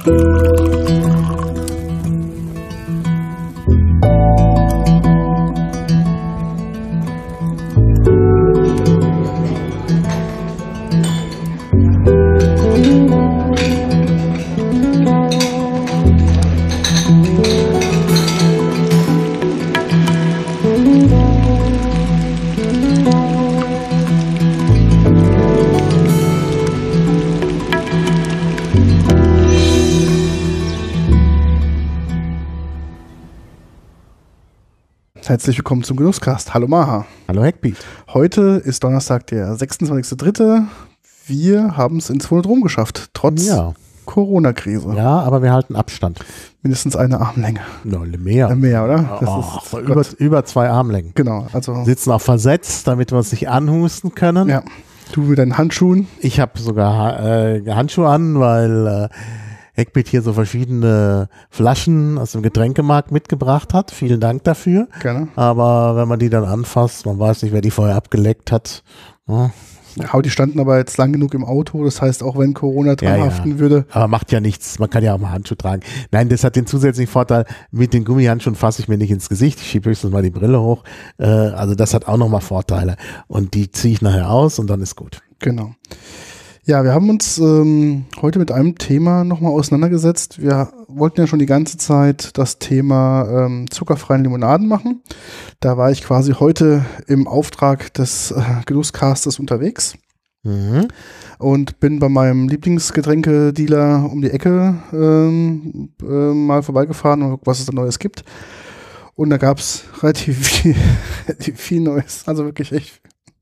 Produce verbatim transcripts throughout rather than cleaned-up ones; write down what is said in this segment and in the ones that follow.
Herzlich willkommen zum Genusscast. Hallo Maha. Hallo Hackbeat. Heute ist Donnerstag, der sechsundzwanzigster dritte Wir haben es ins Phonodrom geschafft, trotz ja. Corona-Krise. Ja, aber wir halten Abstand. Mindestens eine Armlänge. No, mehr. Äh, mehr, oder? Das oh, ist, über, über zwei Armlängen. Genau. Also sitzen auch versetzt, damit wir uns nicht anhusten können. Ja. Du mit deinen Handschuhen. Ich habe sogar äh, Handschuhe an, weil äh, Hackbeat hier so verschiedene Flaschen aus dem Getränkemarkt mitgebracht hat. Vielen Dank dafür. Gerne. Aber wenn man die dann anfasst, man weiß nicht, wer die vorher abgeleckt hat. Ja. Ja, die standen aber jetzt lang genug im Auto. Das heißt, auch wenn Corona dran ja, haften ja. würde. Aber macht ja nichts. Man kann ja auch mal Handschuhe tragen. Nein, das hat den zusätzlichen Vorteil, mit den Gummihandschuhen fasse ich mir nicht ins Gesicht. Ich schiebe höchstens mal die Brille hoch. Äh, also das hat auch nochmal Vorteile. Und die ziehe ich nachher aus und dann ist gut. Genau. Ja, wir haben uns ähm, heute mit einem Thema nochmal auseinandergesetzt. Wir wollten ja schon die ganze Zeit das Thema ähm, zuckerfreien Limonaden machen. Da war ich quasi heute im Auftrag des äh, Genusscastes unterwegs Mhm. und bin bei meinem Lieblingsgetränkedealer um die Ecke ähm, äh, mal vorbeigefahren und geguckt, was es da Neues gibt. Und da gab es relativ viel, relativ viel Neues, also wirklich echt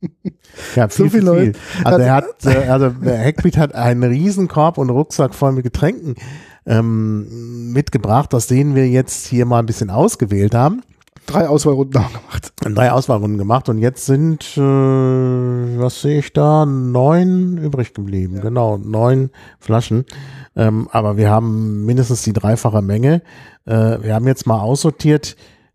Ja, viel, so viel, viel, Leute. viel. Also er hat, äh, also der Hackbeat hat einen Riesenkorb und Rucksack voll mit Getränken ähm, mitgebracht, aus denen wir jetzt hier mal ein bisschen ausgewählt haben. Drei Auswahlrunden haben gemacht. Drei Auswahlrunden gemacht und jetzt sind, äh, was sehe ich da, neun übrig geblieben. Ja. Genau, neun Flaschen. Ähm, aber wir haben mindestens die dreifache Menge. Äh, wir haben jetzt mal aussortiert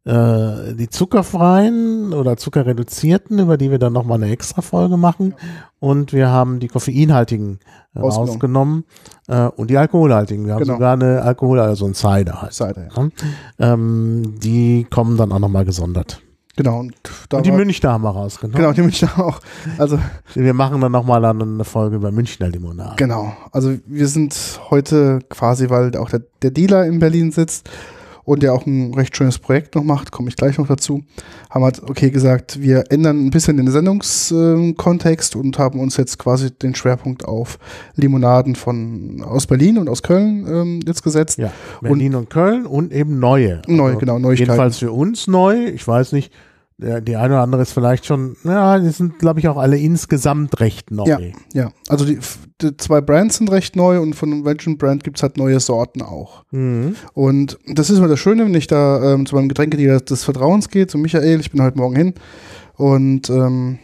die zuckerfreien oder zuckerreduzierten, über die wir dann nochmal eine extra Folge machen. Ja. Und wir haben die koffeinhaltigen äh, rausgenommen äh, und die alkoholhaltigen. Wir haben genau. sogar eine Alkohol, also ein Cider halt. Cider, ja. ähm, die kommen dann auch nochmal gesondert. Genau. Und, da und die war, Münchner haben wir rausgenommen. Genau, die Münchner auch. Also, wir machen dann nochmal eine Folge über Münchner Limonade. Genau. Also wir sind heute quasi, weil auch der, der Dealer in Berlin sitzt, und der auch ein recht schönes Projekt noch macht, komme ich gleich noch dazu, haben halt, okay, gesagt, wir ändern ein bisschen den Sendungskontext äh, und haben uns jetzt quasi den Schwerpunkt auf Limonaden von aus Berlin und aus Köln ähm, jetzt gesetzt. Ja, Berlin und, und Köln und eben neue. Neue, also genau, Neuigkeiten. Jedenfalls für uns neu, ich weiß nicht, der, die eine oder andere ist vielleicht schon, ja, die sind, glaube ich, auch alle insgesamt recht neu. Ja, ja. Also die, die zwei Brands sind recht neu und von welchen Brand gibt es halt neue Sorten auch. Mhm. Und das ist immer das Schöne, wenn ich da ähm, zu meinem Getränkedealer des Vertrauens gehe, zu Michael, ich bin heute Morgen hin und ähm,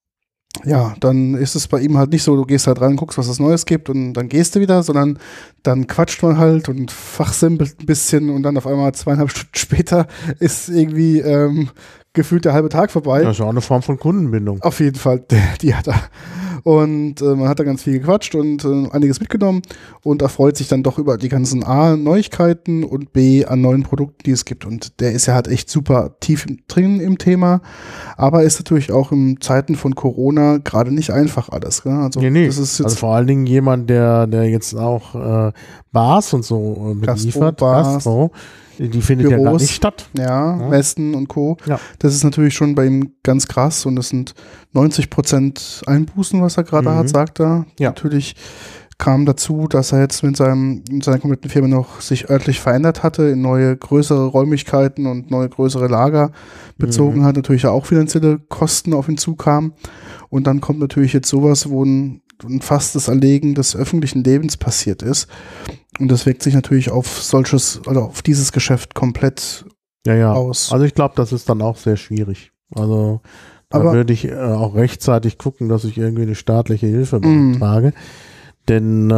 ja, dann ist es bei ihm halt nicht so, du gehst halt rein, guckst, was es Neues gibt und dann gehst du wieder, sondern dann quatscht man halt und fachsimpelt ein bisschen und dann auf einmal zweieinhalb Stunden später ist irgendwie ähm, gefühlt der halbe Tag vorbei. Das ist auch eine Form von Kundenbindung. Auf jeden Fall, die hat er. Und äh, man hat da ganz viel gequatscht und äh, einiges mitgenommen und erfreut sich dann doch über die ganzen A, Neuigkeiten und B, an neuen Produkten, die es gibt. Und der ist ja halt echt super tief drin im Thema, aber ist natürlich auch in Zeiten von Corona gerade nicht einfach alles. Gell? Also, nee, nee. Das ist jetzt also vor allen Dingen jemand, der, der jetzt auch äh, Bars und so äh, beliefert, Gastro, die findet Büros, ja gar nicht statt. Ja, ja, Messen und Co. Ja. Das ist natürlich schon bei ihm ganz krass und das sind neunzig Prozent Einbußen, was er gerade mhm. hat, sagt er. Ja. Natürlich kam dazu, dass er jetzt mit seinem, mit seiner kompletten Firma noch sich örtlich verändert hatte, in neue größere Räumlichkeiten und neue größere Lager bezogen mhm. hat, natürlich auch finanzielle Kosten auf ihn zukamen. Und dann kommt natürlich jetzt sowas, wo ein, ein fast das Erlegen des öffentlichen Lebens passiert ist. Und das wirkt sich natürlich auf solches, oder auf dieses Geschäft komplett ja, ja. aus. Also ich glaube, das ist dann auch sehr schwierig. Also da Aber würde ich äh, auch rechtzeitig gucken, dass ich irgendwie eine staatliche Hilfe beantrage. Mm. Denn äh,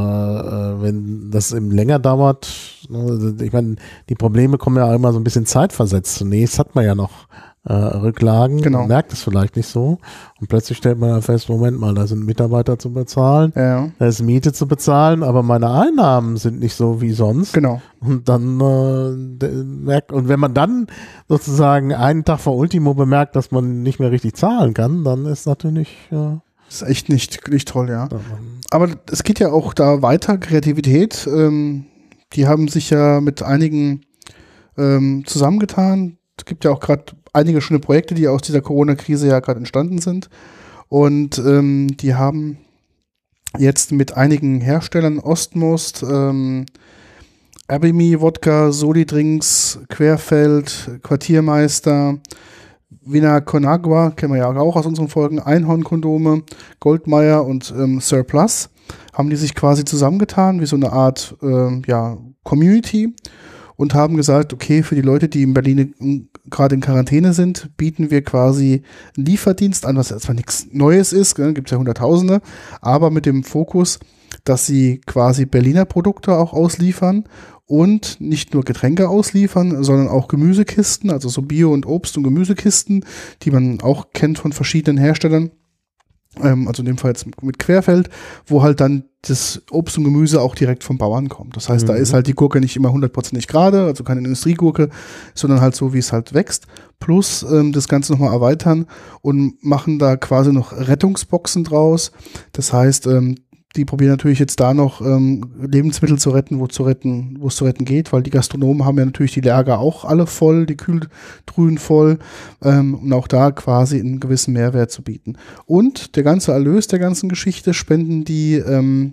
wenn das eben länger dauert, ich meine, die Probleme kommen ja immer so ein bisschen zeitversetzt. Zunächst hat man ja noch äh, Rücklagen, genau. Man merkt es vielleicht nicht so und plötzlich stellt man dann fest, Moment mal, da sind Mitarbeiter zu bezahlen, Ja. da ist Miete zu bezahlen, aber meine Einnahmen sind nicht so wie sonst. Genau. Und dann äh, merkt, und wenn man dann sozusagen einen Tag vor Ultimo bemerkt, dass man nicht mehr richtig zahlen kann, dann ist natürlich äh, das ist echt nicht, nicht toll, ja. Aber es geht ja auch da weiter, Kreativität. Ähm, die haben sich ja mit einigen ähm, zusammengetan. Es gibt ja auch gerade einige schöne Projekte, die aus dieser Corona-Krise ja gerade entstanden sind. Und ähm, die haben jetzt mit einigen Herstellern, Ostmost, ähm, Abimi, Wodka, Soli-Drinks, Querfeld, Quartiermeister, Vina Conagua, kennen wir ja auch aus unseren Folgen, Einhorn-Kondome, Goldmeier und ähm, Surplus, haben die sich quasi zusammengetan, wie so eine Art ähm, ja, Community und haben gesagt, okay, für die Leute, die in Berlin gerade in Quarantäne sind, bieten wir quasi einen Lieferdienst an, was erstmal nichts Neues ist, gibt es ja Hunderttausende, aber mit dem Fokus, dass sie quasi Berliner Produkte auch ausliefern und nicht nur Getränke ausliefern, sondern auch Gemüsekisten, also so Bio- und Obst- und Gemüsekisten, die man auch kennt von verschiedenen Herstellern, ähm, also in dem Fall jetzt mit Querfeld, wo halt dann das Obst und Gemüse auch direkt vom Bauern kommt. Das heißt, mhm. da ist halt die Gurke nicht immer hundertprozentig gerade, also keine Industriegurke, sondern halt so, wie es halt wächst. Plus ähm, das Ganze nochmal erweitern und machen da quasi noch Rettungsboxen draus. Das heißt, ähm, die probieren natürlich jetzt da noch ähm, Lebensmittel zu retten, wo zu retten, wo es zu retten geht, weil die Gastronomen haben ja natürlich die Lager auch alle voll, die Kühltruhen voll, ähm, um auch da quasi einen gewissen Mehrwert zu bieten. Und der ganze Erlös der ganzen Geschichte spenden die ähm,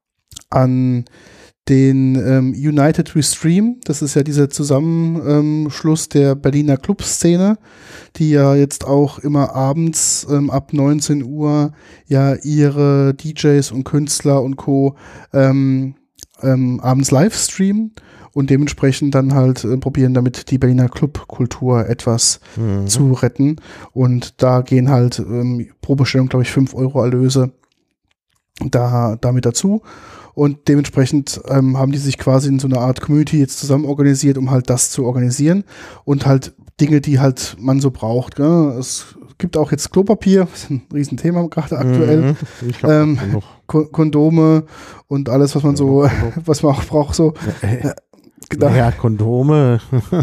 an den ähm, United We Stream. Das ist ja dieser Zusammenschluss der Berliner Clubszene, die ja jetzt auch immer abends ähm, ab neunzehn Uhr ja ihre D Js und Künstler und Co. Ähm, ähm, abends live streamen und dementsprechend dann halt äh, probieren, damit die Berliner Clubkultur etwas mhm. zu retten. Und da gehen halt ähm, pro Bestellung, glaube ich, fünf Euro Erlöse da damit dazu. Und dementsprechend ähm, haben die sich quasi in so einer Art Community jetzt zusammen organisiert, um halt das zu organisieren und halt Dinge, die halt man so braucht. Gell? Es gibt auch jetzt Klopapier, das ist ein Riesenthema gerade aktuell. Mhm, ähm, Ko- Kondome und alles, was man so, was man auch braucht. So. Ja, äh, ja Kondome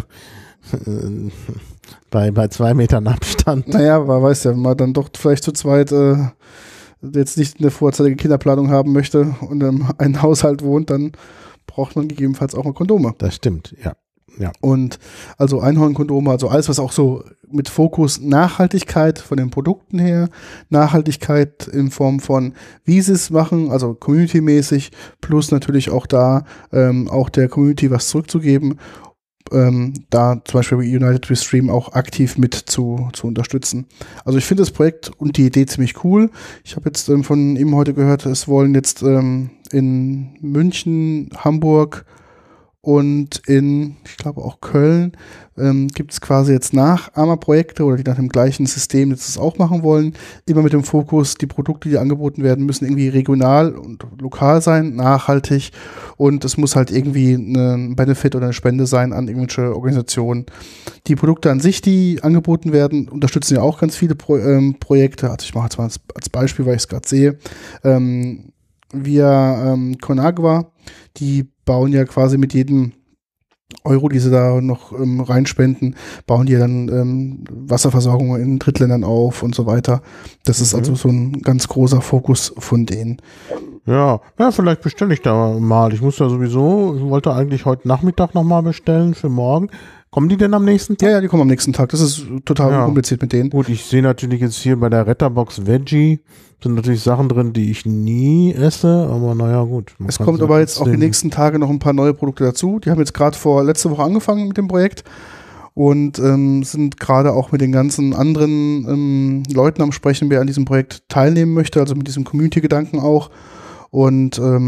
bei, bei zwei Metern Abstand. Naja, man weiß ja, wenn man dann doch vielleicht zu zweit äh, jetzt nicht eine vorzeitige Kinderplanung haben möchte und in einem Haushalt wohnt, dann braucht man gegebenenfalls auch mal Kondome. Das stimmt, ja. ja. Und also Einhornkondome, also alles, was auch so mit Fokus Nachhaltigkeit von den Produkten her, Nachhaltigkeit in Form von, wie sie es machen, also community-mäßig, plus natürlich auch da ähm, auch der Community was zurückzugeben, Ähm, da zum Beispiel United We Stream auch aktiv mit zu, zu unterstützen. Also ich finde das Projekt und die Idee ziemlich cool. Ich habe jetzt ähm, von ihm heute gehört, es wollen jetzt ähm, in München, Hamburg und in, ich glaube auch Köln, ähm, gibt es quasi jetzt Nachahmerprojekte oder die nach dem gleichen System jetzt das auch machen wollen. Immer mit dem Fokus, die Produkte, die angeboten werden, müssen irgendwie regional und lokal sein, nachhaltig und es muss halt irgendwie ein Benefit oder eine Spende sein an irgendwelche Organisationen. Die Produkte an sich, die angeboten werden, unterstützen ja auch ganz viele Pro- ähm, Projekte. Also ich mache jetzt mal als, als Beispiel, weil ich es gerade sehe, ähm, via ähm, Conagua, die bauen ja quasi mit jedem Euro, die sie da noch ähm, reinspenden, bauen die dann ähm, Wasserversorgung in Drittländern auf und so weiter. Das mhm. ist also so ein ganz großer Fokus von denen. Ja, ja, vielleicht bestelle ich da mal. Ich muss ja sowieso, ich wollte eigentlich heute Nachmittag nochmal bestellen für morgen. Kommen die denn am nächsten Tag? Ja, ja, die kommen am nächsten Tag. Das ist total ja. kompliziert mit denen. Gut, ich sehe natürlich jetzt hier bei der Retterbox Veggie sind natürlich Sachen drin, die ich nie esse, aber naja, gut. Es kommt aber jetzt auch die nächsten Tage noch ein paar neue Produkte dazu. Die haben jetzt gerade vor letzte Woche angefangen mit dem Projekt und ähm, sind gerade auch mit den ganzen anderen ähm, Leuten am Sprechen, wer an diesem Projekt teilnehmen möchte, also mit diesem Community-Gedanken auch. Und ähm,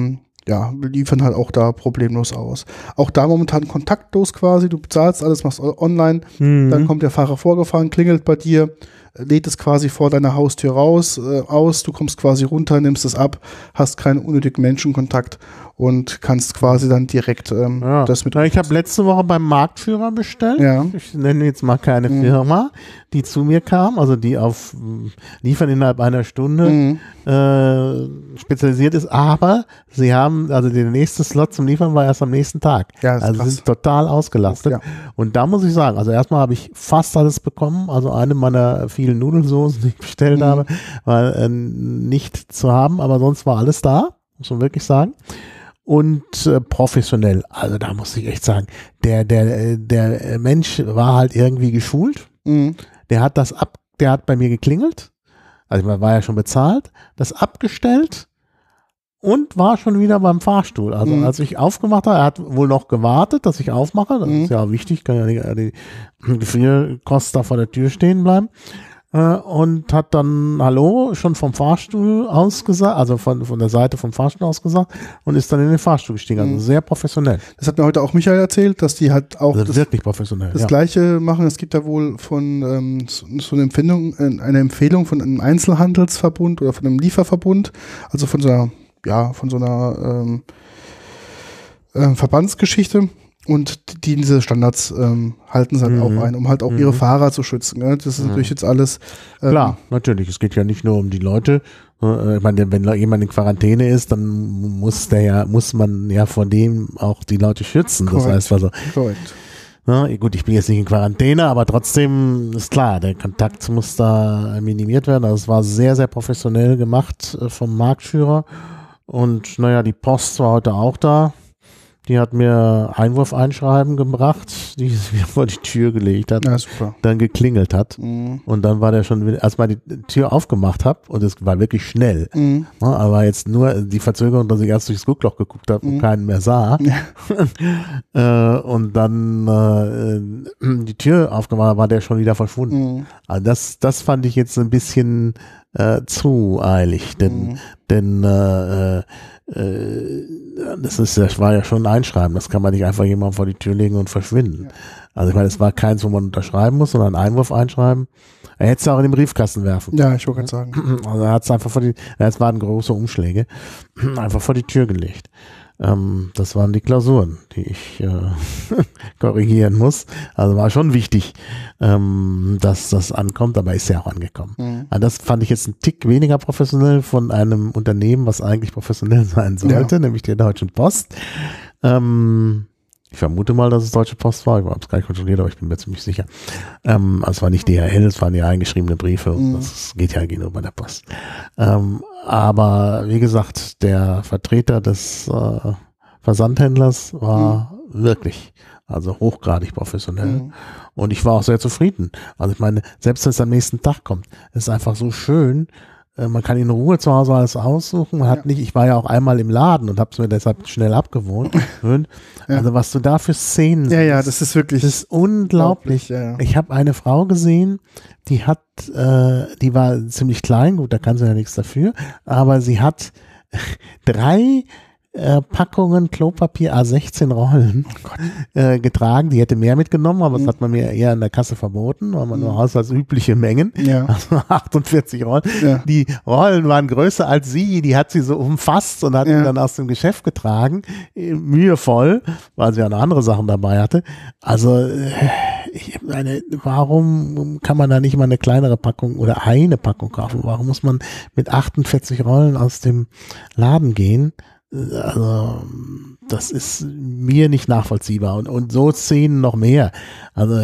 ja, liefern halt auch da problemlos aus. Auch da momentan kontaktlos quasi, du bezahlst alles, machst online, mhm. dann kommt der Fahrer vorgefahren, klingelt bei dir, lädt es quasi vor deiner Haustür raus, äh, aus, du kommst quasi runter, nimmst es ab, hast keinen unnötigen Menschenkontakt und kannst quasi dann direkt ähm, ja. das mit... Ja, ich habe letzte Woche beim Marktführer bestellt, ja. ich nenne jetzt mal keine mhm. Firma, die zu mir kam, also die auf Liefern innerhalb einer Stunde mhm. äh, spezialisiert ist, aber sie haben, also der nächste Slot zum Liefern war erst am nächsten Tag. Ja, also krass. sind total ausgelastet. Ja. Und da muss ich sagen, also erstmal habe ich fast alles bekommen, also eine meiner vielen Nudelsoßen, die ich bestellt mhm. habe, war äh, nicht zu haben, aber sonst war alles da, muss man wirklich sagen. Und äh, professionell, also da muss ich echt sagen, der, der, der Mensch war halt irgendwie geschult, mhm. der hat das ab, der hat bei mir geklingelt, also man war ja schon bezahlt, das abgestellt und war schon wieder beim Fahrstuhl. Also mhm. als ich aufgemacht habe, er hat wohl noch gewartet, dass ich aufmache, das mhm. ist ja wichtig, kann ja nicht die Gefrierkosten da vor der Tür stehen bleiben. Und hat dann Hallo schon vom Fahrstuhl aus gesagt, also von, von der Seite vom Fahrstuhl aus gesagt und ist dann in den Fahrstuhl gestiegen. Also sehr professionell. Das hat mir heute auch Michael erzählt, dass die halt auch also das, wirklich professionell, das ja. Gleiche machen. Es gibt da wohl von ähm, so, so eine Empfehlung, eine Empfehlung von einem Einzelhandelsverbund oder von einem Lieferverbund, also von so einer, ja, von so einer ähm, äh, Verbandsgeschichte. Und die diese Standards ähm, halten sie halt mhm. auch ein, um halt auch mhm. ihre Fahrer zu schützen. Ne? Das ist mhm. natürlich jetzt alles. Ähm, Klar, natürlich. Es geht ja nicht nur um die Leute. Äh, ich meine, wenn jemand in Quarantäne ist, dann muss der ja, muss man ja vor dem auch die Leute schützen. Korrekt. Das heißt also. Korrekt. Ja, gut, ich bin jetzt nicht in Quarantäne, aber trotzdem ist klar, der Kontakt muss da minimiert werden. Also es war sehr, sehr professionell gemacht äh, vom Marktführer. Und naja, die Post war heute auch da. Die hat mir Einwurfeinschreiben gebracht, die sie mir vor die Tür gelegt hat, ja, super. Dann geklingelt hat. Mhm. Und dann war der schon, wieder, als man die Tür aufgemacht habe, und es war wirklich schnell, mhm. ja, aber jetzt nur die Verzögerung, dass ich erst durchs Guckloch geguckt habe und mhm. keinen mehr sah. Ja. äh, und dann äh, die Tür aufgemacht habe, war der schon wieder verschwunden. Mhm. Also das, das fand ich jetzt ein bisschen äh, zu eilig, denn, mhm. denn äh, äh, das ist, das war ja schon ein Einschreiben, das kann man nicht einfach jemandem vor die Tür legen und verschwinden. Ja. Also ich meine, es war keins, wo man unterschreiben muss, sondern ein Einwurf einschreiben. Er hätte es auch in den Briefkasten werfen. Ja, ich wollte gerade sagen. Also er hat es einfach vor die, es waren große Umschläge, einfach vor die Tür gelegt. Ähm, das waren die Klausuren, die ich äh, korrigieren muss. Also war schon wichtig, ähm, dass das ankommt, aber ist ja auch angekommen. Mhm. Also das fand ich jetzt ein Tick weniger professionell von einem Unternehmen, was eigentlich professionell sein sollte, ja. nämlich der Deutschen Post. Ähm, ich vermute mal, dass es Deutsche Post war. Ich habe es gar nicht kontrolliert, aber ich bin mir ziemlich sicher. Ähm, also es war nicht D H L, es waren ja eingeschriebene Briefe. Mhm. Das geht ja nur bei der Post. Ähm, aber wie gesagt, der Vertreter des äh, Versandhändlers war mhm. wirklich, also hochgradig professionell. Mhm. Und ich war auch sehr zufrieden. Also ich meine, selbst wenn es am nächsten Tag kommt, ist es einfach so schön. Man kann in Ruhe zu Hause alles aussuchen. Man hat ja. nicht, ich war ja auch einmal im Laden und habe es mir deshalb schnell abgewohnt. ja. Also was du da für Szenen siehst. Ja, ja, das ist wirklich. Das ist unglaublich. unglaublich ja, ja. Ich habe eine Frau gesehen, die hat, äh, die war ziemlich klein, gut, da kann sie ja nichts dafür, aber sie hat drei Äh, Packungen Klopapier A sechzehn Rollen oh äh, getragen. Die hätte mehr mitgenommen, aber mhm. das hat man mir eher in der Kasse verboten, weil man mhm. nur haushaltsübliche Mengen, ja. also achtundvierzig Rollen. Ja. Die Rollen waren größer als sie, die hat sie so umfasst und hat ja. sie dann aus dem Geschäft getragen, äh, mühevoll, weil sie auch noch andere Sachen dabei hatte. Also äh, ich meine, warum kann man da nicht mal eine kleinere Packung oder eine Packung kaufen? Warum muss man mit achtundvierzig Rollen aus dem Laden gehen? Also das ist mir nicht nachvollziehbar und, und so Szenen noch mehr. Also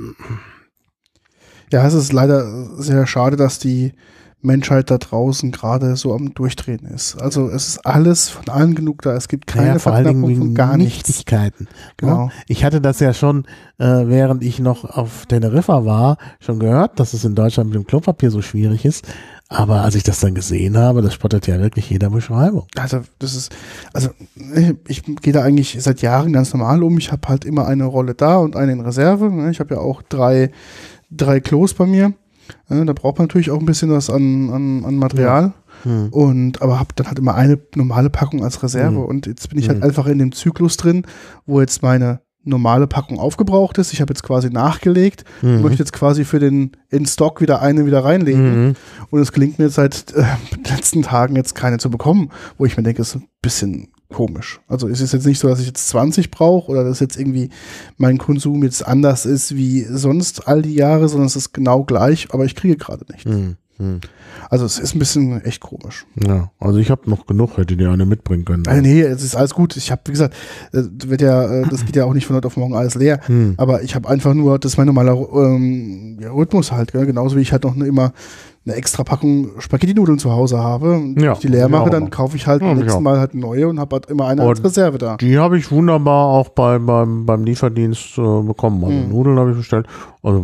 ja, es ist leider sehr schade, dass die Menschheit da draußen gerade so am Durchdrehen ist. Also es ist alles von allen genug da. Es gibt keine ja, vor Verknappung allen Dingen von gar nichts. Nichtigkeiten. Genau. Ich hatte das ja schon, äh, während ich noch auf Teneriffa war, schon gehört, dass es in Deutschland mit dem Klopapier so schwierig ist. Aber als ich das dann gesehen habe, das spottet ja wirklich jeder Beschreibung. Also das ist, also ich gehe da eigentlich seit Jahren ganz normal um. Ich habe halt immer eine Rolle da und eine in Reserve. Ich habe ja auch drei, drei Klos bei mir. Da braucht man natürlich auch ein bisschen was an, an, an Material. Hm. Und aber habe dann halt immer eine normale Packung als Reserve. Hm. Und jetzt bin ich halt Hm. einfach in dem Zyklus drin, wo jetzt meine normale Packung aufgebraucht ist. Ich habe jetzt quasi nachgelegt Mhm. und möchte jetzt quasi für den in Stock wieder eine wieder reinlegen. Mhm. Und es gelingt mir seit äh, den letzten Tagen jetzt keine zu bekommen, wo ich mir denke, es ist ein bisschen komisch. Also es ist jetzt nicht so, dass ich jetzt zwanzig brauche oder dass jetzt irgendwie mein Konsum jetzt anders ist wie sonst all die Jahre, sondern es ist genau gleich, aber ich kriege gerade nichts. Mhm. Mhm. Also es ist ein bisschen echt komisch. Ja, also ich habe noch genug, hätte dir eine mitbringen können. Also nee, es ist alles gut. Ich habe, wie gesagt, äh, wird ja, äh, das geht ja auch nicht von heute auf morgen alles leer. Hm. Aber ich habe einfach nur, das ist mein normaler ähm, ja, Rhythmus halt, gell? Genauso wie ich halt noch eine, immer eine extra Packung Spaghetti-Nudeln zu Hause habe. Und Ja, wenn ich die leer ich mache, auch dann immer. kaufe ich halt Ja, beim ich nächsten auch. Mal halt neue und habe halt immer eine als Und Reserve da. Die habe ich wunderbar auch bei, beim, beim Lieferdienst äh, bekommen. Also Mhm. Nudeln habe ich bestellt. Also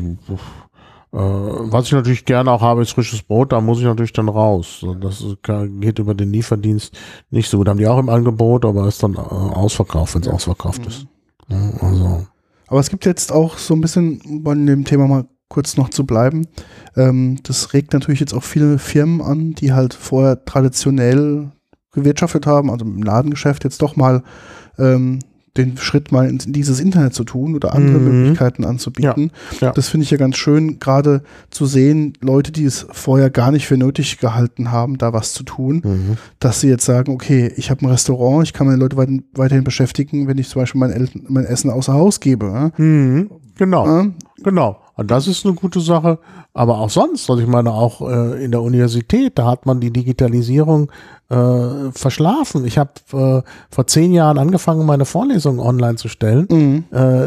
äh, was ich natürlich gerne auch habe, ist frisches Brot. Da muss ich natürlich dann raus. Das geht über den Lieferdienst nicht so gut. Haben die auch im Angebot, aber ist dann äh, ausverkauft, wenn es Ja. ausverkauft Mhm. ist. Ja, also Aber es gibt jetzt auch so ein bisschen, um bei dem Thema mal kurz noch zu bleiben, ähm, das regt natürlich jetzt auch viele Firmen an, die halt vorher traditionell gewirtschaftet haben, also im Ladengeschäft jetzt doch mal ähm, den Schritt mal in, in dieses Internet zu tun oder andere Mhm. Möglichkeiten anzubieten. Ja, ja. Das finde ich ja ganz schön, gerade zu sehen, Leute, die es vorher gar nicht für nötig gehalten haben, da was zu tun, Mhm. dass sie jetzt sagen, okay, ich habe ein Restaurant, ich kann meine Leute weit, weiterhin beschäftigen, wenn ich zum Beispiel mein, El mein Essen außer Haus gebe. Ja? Mhm. Genau. Ja? Genau, und das ist eine gute Sache, aber auch sonst, also ich meine auch äh, in der Universität, da hat man die Digitalisierung äh, verschlafen. Ich habe äh, vor zehn Jahren angefangen, meine Vorlesungen online zu stellen. Mhm. Äh,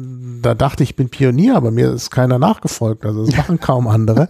da dachte ich, ich bin Pionier, aber mir ist keiner nachgefolgt, also das machen kaum andere.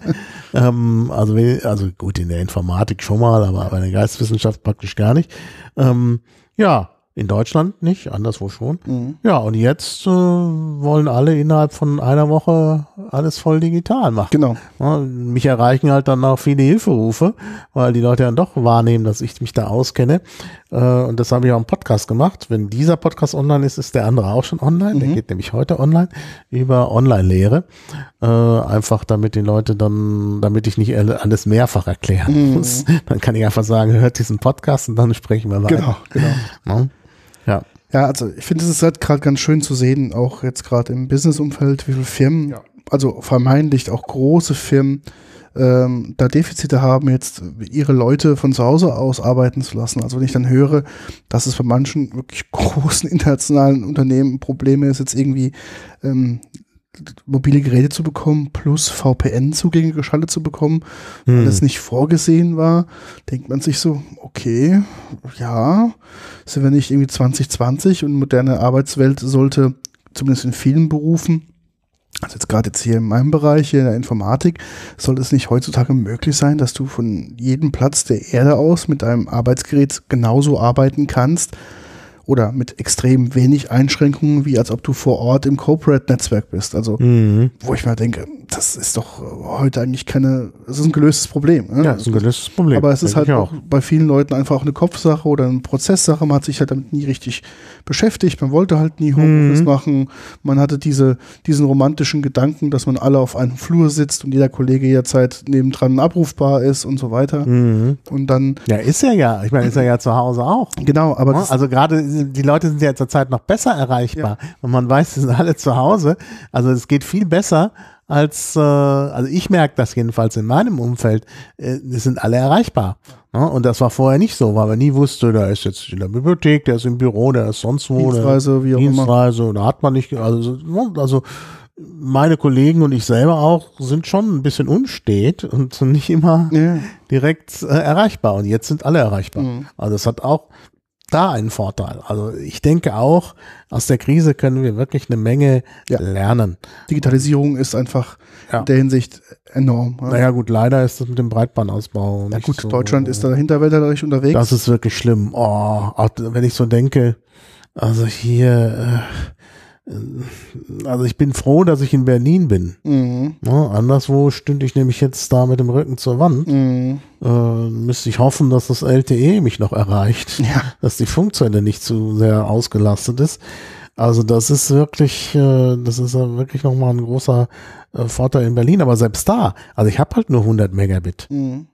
ähm, also, we- also gut, in der Informatik schon mal, aber bei der Geisteswissenschaft praktisch gar nicht. Ähm, ja, in Deutschland nicht, anderswo schon. Mhm. Ja, und jetzt äh, wollen alle innerhalb von einer Woche alles voll digital machen. Genau. Ja, mich erreichen halt dann auch viele Hilferufe, weil die Leute dann doch wahrnehmen, dass ich mich da auskenne. Äh, und das habe ich auch im Podcast gemacht. Wenn dieser Podcast online ist, ist der andere auch schon online. Der Mhm. geht nämlich heute online über Online-Lehre. Äh, einfach damit die Leute dann, damit ich nicht alle- alles mehrfach erklären Mhm. muss. Dann kann ich einfach sagen, hört diesen Podcast und dann sprechen wir weiter. Genau, genau. Ja. Ja. Ja, also ich finde, es ist halt gerade ganz schön zu sehen, auch jetzt gerade im Businessumfeld, wie viele Firmen, Ja. also vermeintlich auch große Firmen, ähm, da Defizite haben, jetzt ihre Leute von zu Hause aus arbeiten zu lassen. Also wenn ich dann höre, dass es bei manchen wirklich großen internationalen Unternehmen Probleme ist, jetzt irgendwie ähm, mobile Geräte zu bekommen, plus V P N-Zugänge geschaltet zu bekommen, weil Hm. das nicht vorgesehen war, denkt man sich so, okay, ja, sind wir nicht irgendwie zwanzig zwanzig und moderne Arbeitswelt sollte zumindest in vielen Berufen, also jetzt gerade jetzt hier in meinem Bereich, hier in der Informatik, sollte es nicht heutzutage möglich sein, dass du von jedem Platz der Erde aus mit deinem Arbeitsgerät genauso arbeiten kannst oder mit extrem wenig Einschränkungen, wie als ob du vor Ort im Corporate-Netzwerk bist. Also Mhm. wo ich mal denke, das ist doch heute eigentlich keine, das ist ein gelöstes Problem. Ne? Ja, das ist ein gelöstes Problem. Aber es ist Denke halt ich auch bei vielen Leuten einfach auch eine Kopfsache oder eine Prozesssache. Man hat sich halt damit nie richtig beschäftigt. Man wollte halt nie Homeoffice Mhm. machen. Man hatte diese, diesen romantischen Gedanken, dass man alle auf einem Flur sitzt und jeder Kollege jederzeit nebendran abrufbar ist und so weiter. Mhm. Und dann, Ja, ist er ja. Ich meine, ist er ja zu Hause auch. genau, aber Ja, das, also gerade die Leute sind ja zurzeit noch besser erreichbar. Und man weiß, sie sind alle zu Hause. Also es geht viel besser als, äh, also ich merke das jedenfalls in meinem Umfeld, äh, die sind alle erreichbar. Ja, und das war vorher nicht so, weil man nie wusste, der ist jetzt in der Bibliothek, der ist im Büro, der ist sonst wo. Dienstreise, wie auch immer. Dienstreise, da hat man nicht, also, also meine Kollegen und ich selber auch sind schon ein bisschen unstet und sind nicht immer Ja. direkt äh, erreichbar. Und jetzt sind alle erreichbar. Mhm. Also das hat auch da einen Vorteil. Also ich denke auch, aus der Krise können wir wirklich eine Menge Ja. lernen. Digitalisierung ist einfach Ja. in der Hinsicht enorm. Ja, Naja gut, leider ist das mit dem Breitbandausbau ja nicht gut, so, Deutschland ist da hinterwäldlerisch unterwegs. Das ist wirklich schlimm. Oh, auch wenn ich so denke, also hier, äh, also ich bin froh, dass ich in Berlin bin. Mhm. Ja, anderswo stünde ich nämlich jetzt da mit dem Rücken zur Wand. Mhm. Äh, müsste ich hoffen, dass das L T E mich noch erreicht, Ja. dass die Funkzelle nicht zu sehr ausgelastet ist. Also das ist wirklich, äh, das ist ja wirklich nochmal ein großer äh, Vorteil in Berlin. Aber selbst da, also ich habe halt nur hundert Megabit. Mhm. Ja?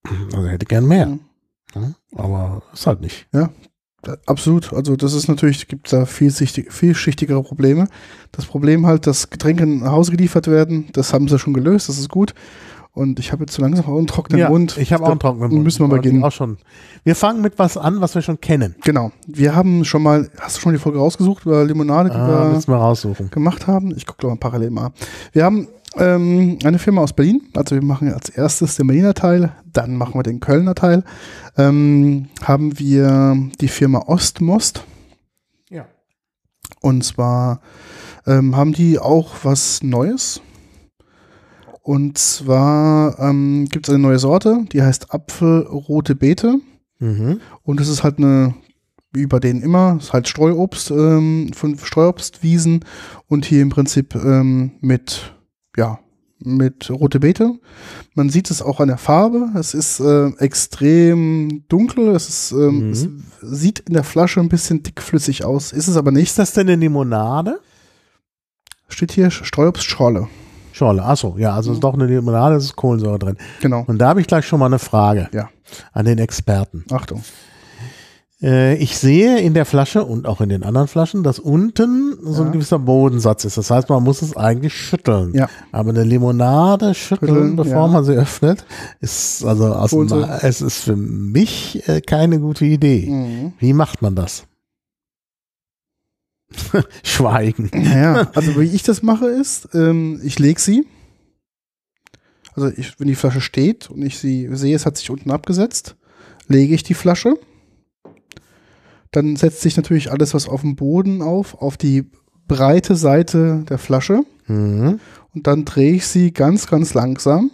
Also hätte gern mehr. Mhm. Ja, aber ist halt nicht. Ja, absolut. Also das ist natürlich, gibt da vielschichtig, vielschichtigere Probleme. Das Problem halt, dass Getränke nach Hause geliefert werden, das haben sie schon gelöst, das ist gut. Und ich habe jetzt so langsam auch einen trockenen ja, Mund. Ich habe auch einen trockenen Mund. Müssen wir mal beginnen. Auch schon. Wir fangen mit was an, was wir schon kennen. Genau. Wir haben schon mal, hast du schon die Folge rausgesucht über Limonade, die Ah, wir, müssen wir raussuchen. gemacht haben? Ich gucke doch mal parallel mal. Wir haben ähm, eine Firma aus Berlin. Also wir machen als erstes den Berliner Teil, dann machen wir den Kölner Teil. Ähm, haben wir die Firma Ostmost. Ja. Und zwar ähm, haben die auch was Neues. Und zwar ähm, gibt es eine neue Sorte, die heißt Apfelrote Beete. Mhm. Und es ist halt eine, wie bei denen immer, ist halt Streuobst ähm, von Streuobstwiesen und hier im Prinzip ähm, mit, ja, mit rote Beete. Man sieht es auch an der Farbe. Es ist äh, extrem dunkel. Es, ist, ähm, Mhm. es sieht in der Flasche ein bisschen dickflüssig aus. Ist es aber nicht. Ist das denn eine Limonade? Steht hier Streuobstschorle. Schorle, achso, ja, also ist doch eine Limonade, es ist Kohlensäure drin. Genau. Und da habe ich gleich schon mal eine Frage Ja. an den Experten. Achtung. Äh, ich sehe in der Flasche und auch in den anderen Flaschen, dass unten so ein Ja. gewisser Bodensatz ist. Das heißt, man muss es eigentlich schütteln. Ja. Aber eine Limonade schütteln, Schütteln, bevor ja. man sie öffnet, ist also aus dem, Kohlensäure. es ist für mich äh, keine gute Idee. Mhm. Wie macht man das? Schweigen. Naja, also wie ich das mache ist, ähm, ich lege sie. Also ich, wenn die Flasche steht und ich sie sehe, es hat sich unten abgesetzt, lege ich die Flasche. Dann setzt sich natürlich alles, was auf dem Boden auf, auf die breite Seite der Flasche. Mhm. Und dann drehe ich sie ganz, ganz langsam.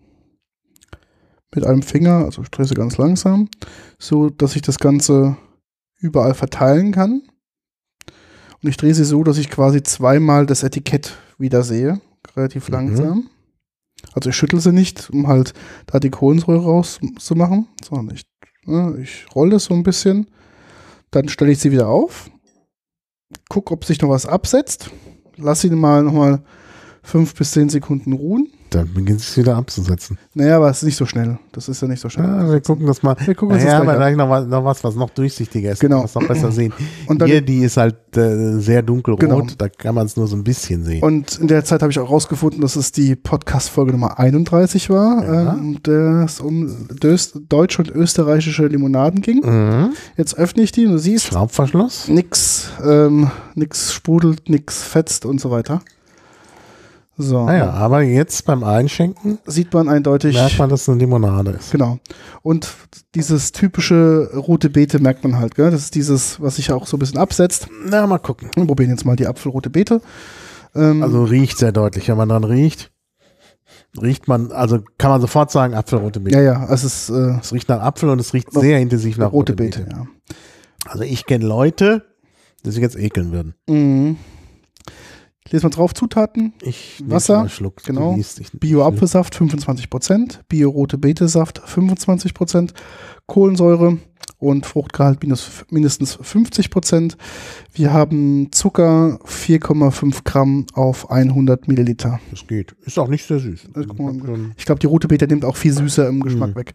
Mit einem Finger, also ich drehe sie ganz langsam, so dass ich das Ganze überall verteilen kann. Und ich drehe sie so, dass ich quasi zweimal das Etikett wieder sehe. Relativ Mhm. langsam. Also ich schüttel sie nicht, um halt da die Kohlensäure rauszumachen, sondern ich, ne, ich rolle es so ein bisschen. Dann stelle ich sie wieder auf, gucke, ob sich noch was absetzt, lasse sie mal nochmal fünf bis zehn Sekunden ruhen. Dann beginnt es wieder abzusetzen. Naja, aber es ist nicht so schnell. Das ist ja nicht so schnell. Ja, wir gucken das mal. Wir gucken uns Ja, das aber gleich an. gleich noch was, noch was, was noch durchsichtiger ist, Genau. was noch besser sehen. Und dann- Hier, die ist halt äh, sehr dunkelrot, Genau. da kann man es nur so ein bisschen sehen. Und in der Zeit habe ich auch rausgefunden, dass es die Podcast-Folge Nummer einunddreißig war, Ja. ähm, der es um dös- deutsche und österreichische Limonaden ging. Mhm. Jetzt öffne ich die und du siehst, Schraubverschluss? nix, ähm, nix sprudelt, nix fetzt und so weiter. So, Naja, aber jetzt beim Einschenken sieht man eindeutig, merkt man, dass es eine Limonade ist. genau. Und dieses typische rote Beete merkt man halt, gell? Das ist dieses, was sich auch so ein bisschen absetzt. Na, mal gucken. Wir probieren jetzt mal die Apfelrote Beete. Ähm, Also riecht sehr deutlich, wenn man dran riecht. Riecht man, also kann man sofort sagen, Apfelrote Beete. ja, ja, es ist äh, Es riecht nach Apfel und es riecht sehr intensiv nach rote rote Beete, Beete. ja. Also ich kenne Leute, die sich jetzt ekeln würden. Mhm. Ich lese mal drauf, Zutaten, Ich nehm Wasser, mal einen Schluck. Du genau. liest, ich- Bio-Apfelsaft fünfundzwanzig Prozent, Bio-Rote Beete-Saft fünfundzwanzig Prozent, Kohlensäure und Fruchtgehalt minus, mindestens fünfzig Prozent. Wir haben Zucker vier Komma fünf Gramm auf hundert Milliliter. Das geht. Ist auch nicht sehr süß. Das guck mal. Ich hab schon- Ich glaube, die Rote Beete nimmt auch viel Süße im Geschmack Mhm. weg.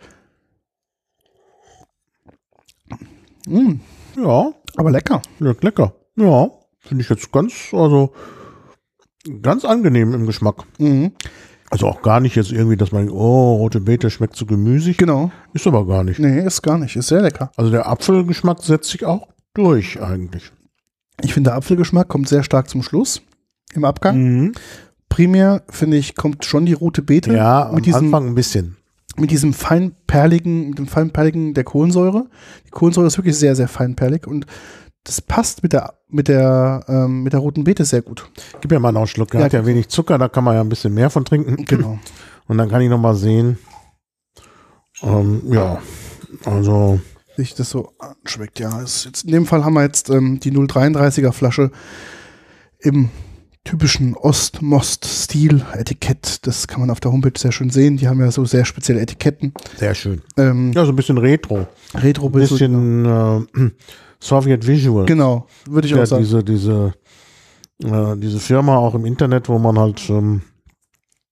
Mm, Ja, aber lecker. ja, lecker. Ja, finde ich jetzt ganz, also ganz angenehm im Geschmack. Mhm. Also auch gar nicht jetzt irgendwie, dass man, oh, rote Beete schmeckt so gemüsig. Genau. Ist aber gar nicht. Nee, ist gar nicht. Ist sehr lecker. Also der Apfelgeschmack setzt sich auch durch eigentlich. Ich finde, der Apfelgeschmack kommt sehr stark zum Schluss im Abgang. Mhm. Primär, finde ich, kommt schon die Rote Beete Ja, am mit diesem, Anfang ein bisschen. mit diesem feinperligen, mit dem feinperligen der Kohlensäure. Die Kohlensäure ist wirklich sehr, sehr feinperlig und das passt mit der, mit der, ähm, mit der Roten Beete sehr gut. Gib mir mal noch einen Schluck. Der Ja, hat ja wenig Zucker, da kann man ja ein bisschen mehr von trinken. Genau. Und dann kann ich noch mal sehen. Ähm, ja, also Sich das so anschmeckt, ja. Ist jetzt, in dem Fall haben wir jetzt ähm, die null Komma dreiunddreißiger Flasche im typischen Ost-Most-Stil-Etikett. Das kann man auf der Homepage sehr schön sehen. Die haben ja so sehr spezielle Etiketten. sehr schön. Ähm, Ja, so ein bisschen Retro. Retro Ein bisschen äh, Soviet Visual. Genau, würde ich Ja, auch sagen. diese, diese, äh, diese Firma auch im Internet, wo man halt ähm,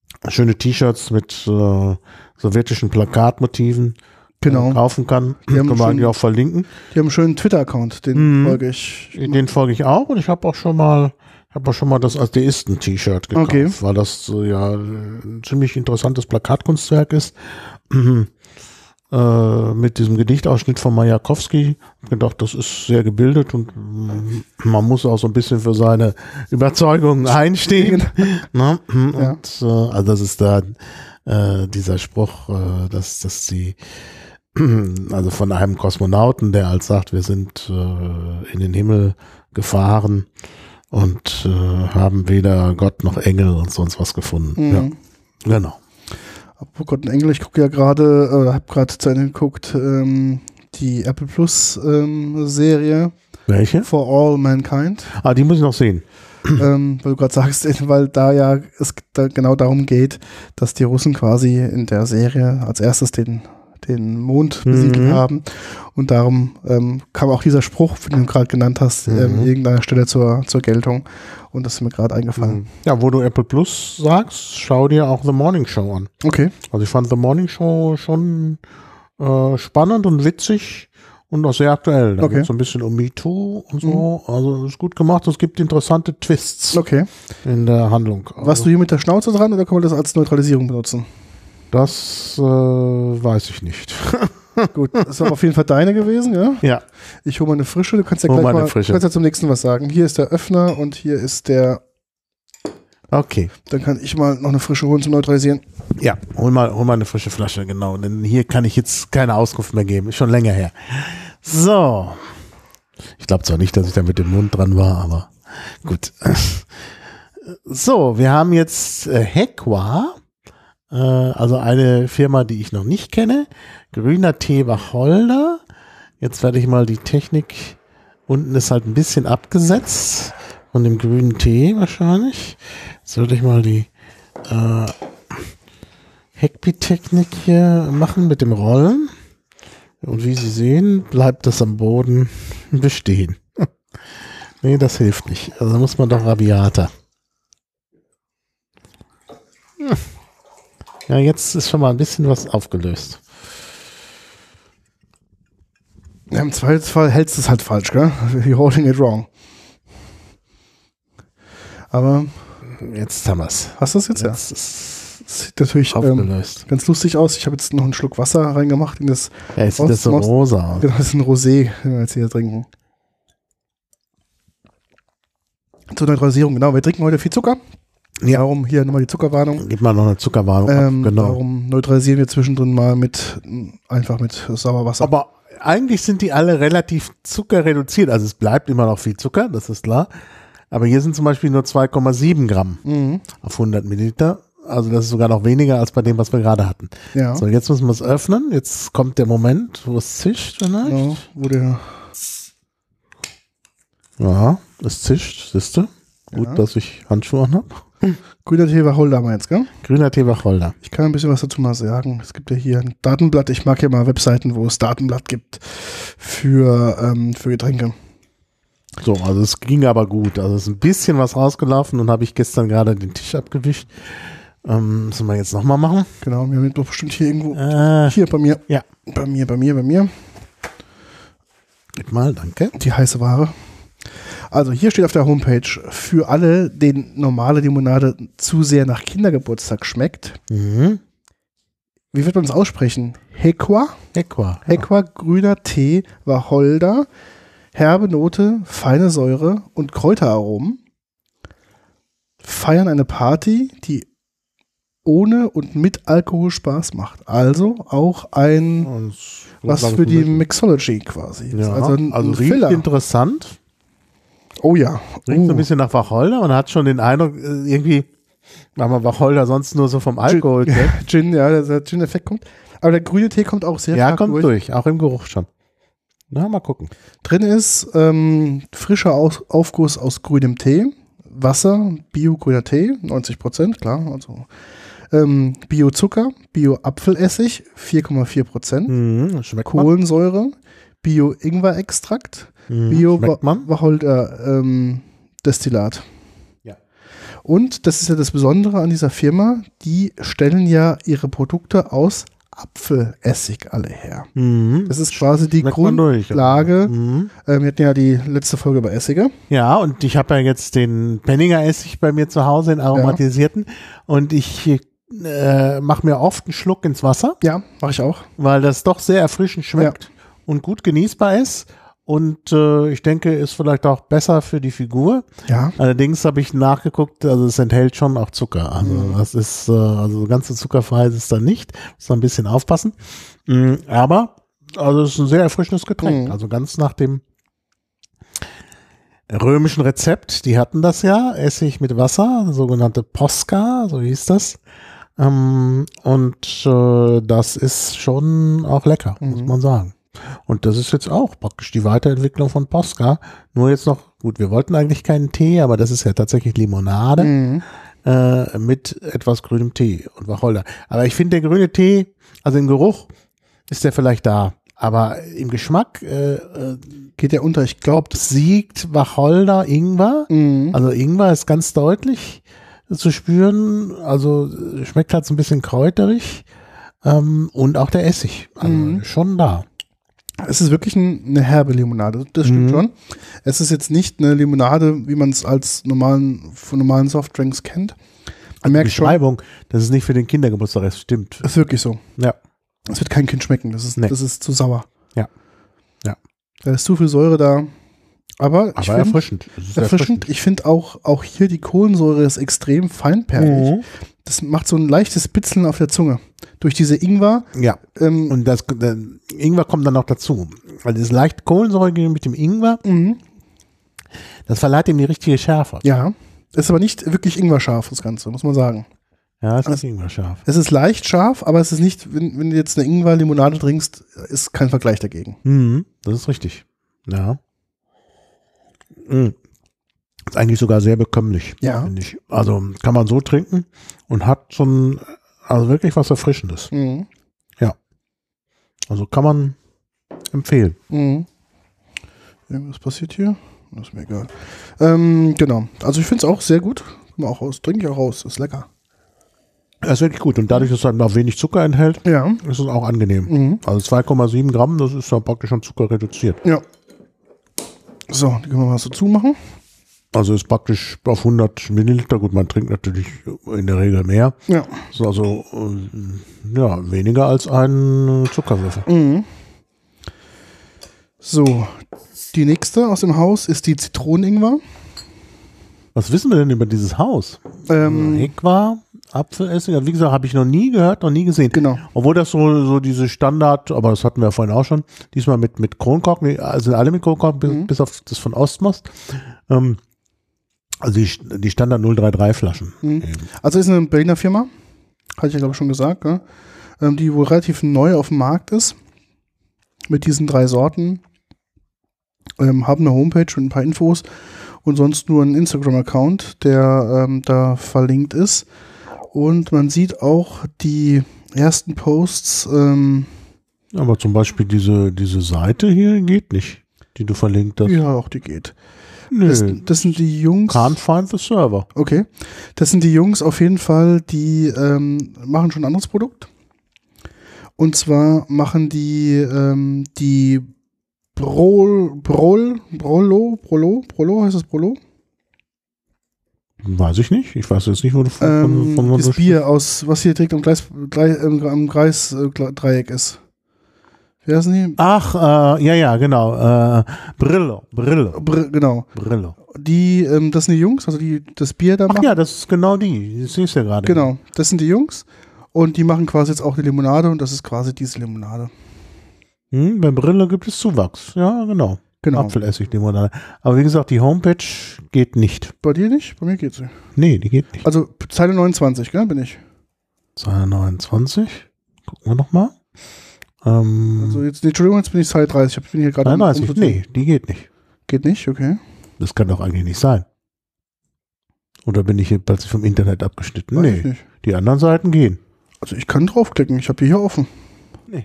schöne T-Shirts mit äh, sowjetischen Plakatmotiven Genau. äh, kaufen kann. Die haben Können wir schon- eigentlich auch verlinken. Die haben einen schönen Twitter-Account, den Mhm. folge ich. Den folge ich auch und ich habe auch schon mal habe auch schon mal das Atheisten-T-Shirt gekauft, Okay. weil das so, ja ein ziemlich interessantes Plakatkunstwerk ist. Mhm. Äh, mit diesem Gedichtausschnitt von Majakowski. Hab gedacht, das ist sehr gebildet und mm, man muss auch so ein bisschen für seine Überzeugungen einstehen. Ne? Und äh, also das ist da äh, dieser Spruch, äh, dass, dass sie also von einem Kosmonauten, der als sagt, wir sind äh, in den Himmel gefahren und äh, haben weder Gott noch Engel und sonst was gefunden. Mhm. Ja, genau. Apropos Gott und Engel, ich gucke ja gerade, oder habe gerade zu Ende geguckt, ähm, die Apple Plus ähm, Serie Welche? For All Mankind. Ah, die muss ich noch sehen. ähm, weil du gerade sagst, weil da ja es da genau darum geht, dass die Russen quasi in der Serie als erstes den, den Mond besiedelt Mhm. haben. Und darum ähm, kam auch dieser Spruch, den du gerade genannt hast, Mhm. ähm, irgendeiner Stelle zur, zur Geltung. Und das ist mir gerade eingefallen. Ja, wo du Apple Plus sagst, schau dir auch The Morning Show an. Okay. Also ich fand The Morning Show schon äh, spannend und witzig und auch sehr aktuell. Da Okay. geht es so ein bisschen um MeToo und so. Also ist gut gemacht. Es gibt interessante Twists Okay. in der Handlung. Also, Warst du hier mit der Schnauze dran oder kann man das als Neutralisierung benutzen? das äh, weiß ich nicht. Gut, das ist aber auf jeden Fall deine gewesen, ja? Ja. Ich hole mal eine frische, du kannst ja Hol gleich mal eine mal, frische. du kannst ja zum nächsten was sagen. Hier ist der Öffner und hier ist der, Okay. dann kann ich mal noch eine frische holen zum Neutralisieren. Ja, hol mal, hol mal eine frische Flasche, genau. Denn hier kann ich jetzt keine Auskunft mehr geben. Ist schon länger her. So. Ich glaube zwar nicht, dass ich da mit dem Mund dran war, aber gut. So, wir haben jetzt äh, Hekwa, äh, also eine Firma, die ich noch nicht kenne. Grüner Tee Wacholder. Jetzt werde ich mal die Technik, unten ist halt ein bisschen abgesetzt von dem grünen Tee wahrscheinlich. Jetzt würde ich mal die äh, Heckpi-Technik hier machen mit dem Rollen. Und wie Sie sehen, bleibt das am Boden bestehen. Nee, das hilft nicht. Also muss man doch rabiater. Ja, jetzt ist schon mal ein bisschen was aufgelöst. Ja, im Zweifelsfall hältst du es halt falsch, gell? You're holding it wrong. Aber Jetzt haben wir es. hast du das jetzt? Jetzt ist Ja. Das sieht natürlich ähm, aufgelöst. ganz lustig aus. Ich habe jetzt noch einen Schluck Wasser reingemacht in das. Ja, jetzt sieht das so Most- rosa aus. Genau, das ist ein Rosé, den wir jetzt hier trinken. Zur Neutralisierung, genau. Wir trinken heute viel Zucker. Ja. Darum hier nochmal die Zuckerwarnung. Gib mal noch eine Zuckerwarnung Ähm, ab. Genau. Darum neutralisieren wir zwischendrin mal mit einfach mit Sauerwasser. Aber eigentlich sind die alle relativ zuckerreduziert. Also es bleibt immer noch viel Zucker, das ist klar. Aber hier sind zum Beispiel nur zwei Komma sieben Gramm Mhm. auf hundert Milliliter. Also das ist sogar noch weniger als bei dem, was wir gerade hatten. Ja. So, jetzt müssen wir es öffnen. Jetzt kommt der Moment, wo es zischt vielleicht. Genau, wo der Ja, es zischt, siehst du. Gut, Ja. dass ich Handschuhe an habe. grüner Tee Wacholder haben wir jetzt, gell? Grüner Tee Wacholder. Ich kann ein bisschen was dazu mal sagen. Es gibt ja hier ein Datenblatt. Ich mag ja mal Webseiten, wo es Datenblatt gibt für, ähm, für Getränke. So, also es ging aber gut. Also es ist ein bisschen was rausgelaufen und habe ich gestern gerade den Tisch abgewischt. Ähm, müssen wir jetzt nochmal machen? Genau, wir haben doch bestimmt hier irgendwo. Äh, Hier bei mir. ja. Bei mir, bei mir, bei mir. Gib mal, danke. Die heiße Ware. Also hier steht auf der Homepage, für alle, denen normale Limonade zu sehr nach Kindergeburtstag schmeckt. Mhm. Wie wird man es aussprechen? Hekwa? Equa. Hekwa, grüner Tee, Wacholder, herbe Note, feine Säure und Kräuteraromen. Feiern eine Party, die ohne und mit Alkohol Spaß macht. Also auch ein, Und was für die Mixology quasi. Ja, Also ein, also ein riecht Filler. Oh. Oh ja. Riecht so Uh. ein bisschen nach Wacholder und hat schon den Eindruck, äh, irgendwie, weil man Wacholder sonst nur so vom Alkohol kennt. Gin, ja, der Gin-Effekt kommt. Aber der grüne Tee kommt auch sehr Ja, stark kommt durch. durch. auch im Geruch schon. Na, mal gucken. Drin ist ähm, frischer aus Aufguss aus grünem Tee, Wasser, Bio-grüner Tee, neunzig Prozent, klar, also ähm, Bio-Zucker, Bio-Apfelessig, vier Komma vier Prozent, Mhm, schmeckt man. Kohlensäure, Bio-Ingwer-Extrakt, Mhm, schmeckt man. Bio-Wacholder-Destillat. Ja. Und das ist ja das Besondere an dieser Firma, die stellen ja ihre Produkte aus Apfelessig alle her. Mhm. Das ist quasi die Schmeckt man durch. Grundlage. Mhm. Ähm, wir hatten ja die letzte Folge über Essige. Ja, und ich habe ja jetzt den Penninger Essig bei mir zu Hause, den aromatisierten. Ja. Und ich äh, mache mir oft einen Schluck ins Wasser. Ja, mache ich auch. Weil das doch sehr erfrischend schmeckt ja. und gut genießbar ist. Und äh, ich denke, ist vielleicht auch besser für die Figur. Ja. Allerdings habe ich nachgeguckt, also es enthält schon auch Zucker. Also mhm. das ist, äh, also ganz so zuckerfrei ist es dann nicht. Muss man ein bisschen aufpassen. Mhm, aber, also es ist ein sehr erfrischendes Getränk. Mhm. Also ganz nach dem römischen Rezept. Die hatten das ja, Essig mit Wasser, sogenannte Posca, so hieß das. Ähm, und äh, das ist schon auch lecker, mhm. muss man sagen. Und das ist jetzt auch praktisch die Weiterentwicklung von Posca. Nur jetzt noch, gut, wir wollten eigentlich keinen Tee, aber das ist ja tatsächlich Limonade mhm. äh, mit etwas grünem Tee und Wacholder. Aber ich finde, der grüne Tee, also im Geruch ist der vielleicht da, aber im Geschmack äh, geht der unter. Ich glaube, siegt Wacholder, Ingwer. Mhm. Also Ingwer ist ganz deutlich zu spüren. Also schmeckt halt so ein bisschen kräuterig ähm, und auch der Essig. Also mhm. schon da. Es ist wirklich ein, eine herbe Limonade, das stimmt mhm. schon. Es ist jetzt nicht eine Limonade, wie man es als normalen, von normalen Softdrinks kennt. Man merkt schon, Beschreibung, das ist nicht für den Kindergeburtstag, das stimmt. Das ist wirklich so. Ja. Es wird kein Kind schmecken, das ist, nee. das ist zu sauer. Ja. Ja. Da ist zu viel Säure da. Aber, Aber ich erfrischend. Find, erfrischend. erfrischend. Ich finde auch, auch hier die Kohlensäure ist extrem feinperlig. Mhm. Das macht so ein leichtes Bitzeln auf der Zunge. Durch diese Ingwer. Ja. Ähm, und das der Ingwer kommt dann noch dazu. Weil das leicht Kohlensäure mit dem Ingwer, mhm. das verleiht ihm die richtige Schärfe. Ja. Ist aber nicht wirklich Ingwer-scharf, das Ganze, muss man sagen. Ja, es ist Ingwer scharf. Es ist leicht scharf, aber es ist nicht, wenn, wenn du jetzt eine Ingwer-Limonade trinkst, ist kein Vergleich dagegen. Mhm. Das ist richtig. Ja. Mhm. Ist eigentlich sogar sehr bekömmlich, ja. finde ich. Also kann man so trinken und hat so ein, also wirklich was Erfrischendes. Mhm. Ja. Also kann man empfehlen. Mhm. Irgendwas passiert hier? Das ist mir egal. Ähm, genau. Also ich finde es auch sehr gut. Mal auch aus. Trinke ich auch raus. Ist lecker. Das ist wirklich gut. Und dadurch, dass es dann auch wenig Zucker enthält, ja. ist es auch angenehm. Mhm. Also zwei Komma sieben Gramm, das ist dann praktisch schon Zucker reduziert. Ja. So, die können wir mal so zumachen. Also ist praktisch auf hundert Milliliter. Gut, man trinkt natürlich in der Regel mehr. Ja. Ist also äh, ja, weniger als ein Zuckerwürfel. Mhm. So, die nächste aus dem Haus ist die Zitronen-Ingwer. Was wissen wir denn über dieses Haus? Ähm, Ingwer, Apfelessig, wie gesagt, habe ich noch nie gehört, noch nie gesehen. Genau. Obwohl das so, so diese Standard, aber das hatten wir ja vorhin auch schon, diesmal mit, mit Kronkorken, also alle mit Kronkorken, bis, mhm. bis auf das von Ostmost. Ähm, also die, die Standard null drei drei Flaschen. Mhm. Also ist eine Berliner Firma, hatte ich ja glaube ich schon gesagt, ne? ähm, die wohl relativ neu auf dem Markt ist, mit diesen drei Sorten, ähm, haben eine Homepage und ein paar Infos und sonst nur einen Instagram-Account, der ähm, da verlinkt ist. Und man sieht auch die ersten Posts. Ähm, Aber zum Beispiel diese, diese Seite hier geht nicht, die du verlinkt hast. Ja, auch die geht. Nö. Das, das sind die Jungs. Can't find the server. Okay. Das sind die Jungs auf jeden Fall, die ähm, machen schon ein anderes Produkt. Und zwar machen die ähm, die Brol, Brol, Brolo, Brolo, Brolo, heißt das Brolo? Weiß ich nicht. Ich weiß jetzt nicht, wo du von, ähm, von, von das Bier aus, was hier direkt am Kreis, am Kreis äh, Dreieck ist. Wie heißen die? Ach, äh, ja, ja, genau. Äh, Brillo, Brillo. Br genau. Brillo. Die, ähm, das sind die Jungs, also die das Bier da Ach machen. ja, das ist genau die. Das siehst du ja gerade. Genau, das sind die Jungs. Und die machen quasi jetzt auch die Limonade und das ist quasi diese Limonade. Hm, bei Brillo gibt es Zuwachs. Ja, genau. Genau. Apfelessig-Limonade. Aber wie gesagt, die Homepage geht nicht. Bei dir nicht? Bei mir geht sie. Nee, die geht nicht. Also Zeile neunundzwanzig, gell, bin ich. Zeile neunundzwanzig. Gucken wir nochmal. Ähm, also jetzt, Entschuldigung, jetzt bin ich Zeile dreißig. Ich bin hier gerade. neununddreißig, um nee, die geht nicht. Geht nicht, okay. Das kann doch eigentlich nicht sein. Oder bin ich hier plötzlich vom Internet abgeschnitten? Weiß nee, ich nicht. Die anderen Seiten gehen. Also ich kann draufklicken, ich habe die hier offen. Nee.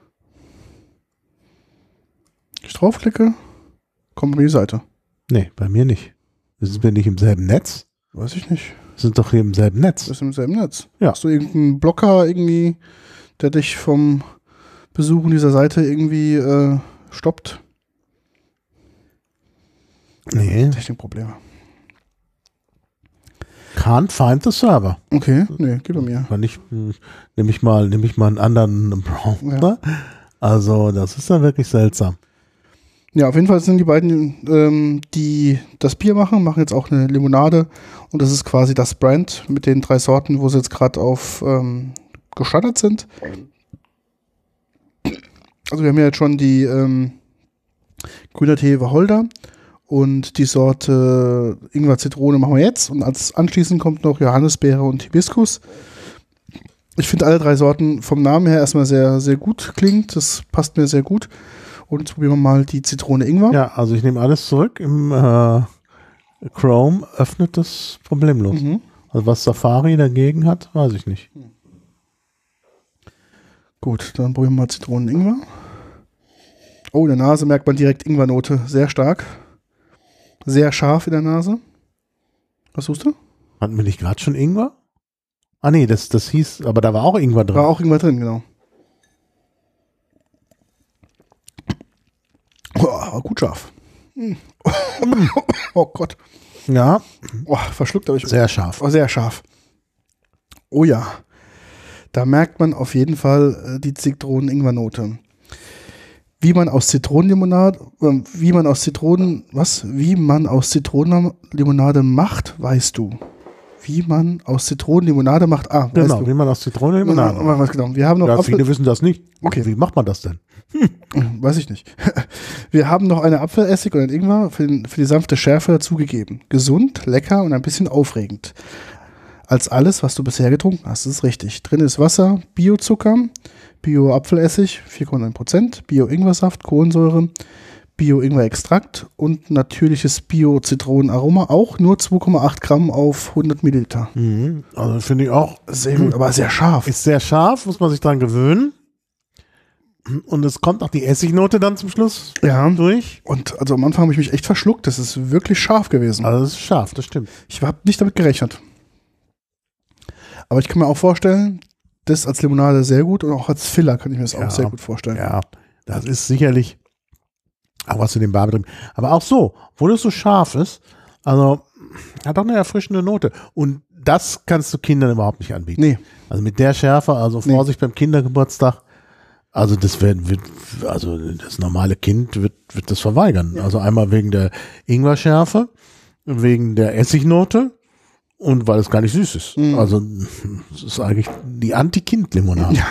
Ich draufklicke, kommt auf die Seite. Nee, bei mir nicht. Das ist mir nicht im selben Netz. Weiß ich nicht. Sind doch hier im selben Netz. Das ist im selben Netz. Ja. Hast du irgendeinen Blocker irgendwie, der dich vom Besuchen dieser Seite irgendwie äh, stoppt? Nee. Technikprobleme. Can't find the server. Okay, nee, geht bei mir. Kann ich, nehme ich mal, nehme ich mal einen anderen Browser. Ja. Also, das ist dann wirklich seltsam. Ja, auf jeden Fall sind die beiden, ähm, die das Bier machen, machen jetzt auch eine Limonade. Und das ist quasi das Brand mit den drei Sorten, wo sie jetzt gerade auf ähm, gestartet sind. Also wir haben ja jetzt schon die ähm, grüner Tee Wacholder und die Sorte Ingwer Zitrone machen wir jetzt. Und als anschließend kommt noch Johannisbeere und Hibiskus. Ich finde alle drei Sorten vom Namen her erstmal sehr, sehr gut klingt. Das passt mir sehr gut. Und jetzt probieren wir mal die Zitrone Ingwer. Ja, also ich nehme alles zurück. Im äh, Chrome öffnet das problemlos. Mhm. Also was Safari dagegen hat, weiß ich nicht. Gut, dann probieren wir mal Zitronen Ingwer. Oh, in der Nase merkt man direkt Ingwernote. Sehr stark. Sehr scharf in der Nase. Was suchst du? Hatten wir nicht gerade schon Ingwer? Ah nee, das, das hieß, aber da war auch Ingwer drin. War auch Ingwer drin, genau. Oh, gut scharf. Mm. Oh Gott. Ja. Oh, verschluckt habe ich. Sehr scharf. Oh, sehr scharf. Oh ja. Da merkt man auf jeden Fall äh, die Zitronen-Ingwer-Note. Wie man aus Zitronenlimonade, äh, wie man aus Zitronen, was? Wie man aus Zitronenlimonade macht, weißt du. Wie man aus Zitronenlimonade macht, ah, genau, weißt du. Wie man aus Zitronenlimonade macht. Was genau. Wir haben noch ja, Apfel- viele wissen das nicht. Okay. Wie macht man das denn? Hm. Weiß ich nicht. Wir haben noch eine Apfelessig und ein Ingwer für, den, für die sanfte Schärfe dazugegeben. Gesund, lecker und ein bisschen aufregend. Als alles, was du bisher getrunken hast, das ist richtig. Drin ist Wasser, Biozucker, Bio-Apfelessig, vier Komma neun Prozent, Bio-Ingwersaft, Kohlensäure, Bio-Ingwer-Extrakt und natürliches Bio-Zitronenaroma, auch nur zwei Komma acht Gramm auf hundert Milliliter. Mhm. Also finde ich auch sehr gut, aber sehr scharf. Ist sehr scharf, muss man sich dran gewöhnen. Und es kommt auch die Essignote dann zum Schluss ja. durch. Und also am Anfang habe ich mich echt verschluckt. Das ist wirklich scharf gewesen. Also das ist scharf, das stimmt. Ich habe nicht damit gerechnet. Aber ich kann mir auch vorstellen, das als Limonade sehr gut und auch als Filler kann ich mir das ja, auch sehr gut vorstellen. Ja, das ist sicherlich auch was in dem Bar drin. Aber auch so, obwohl es so scharf ist, also hat auch eine erfrischende Note. Und das kannst du Kindern überhaupt nicht anbieten. Nee. Also mit der Schärfe, also Vorsicht nee. beim Kindergeburtstag. Also das wird, wird, also das normale Kind wird, wird das verweigern. Ja. Also einmal wegen der Ingwerschärfe, wegen der Essignote und weil es gar nicht süß ist. Mhm. Also es ist eigentlich die Anti-Kind-Limonade. Ja.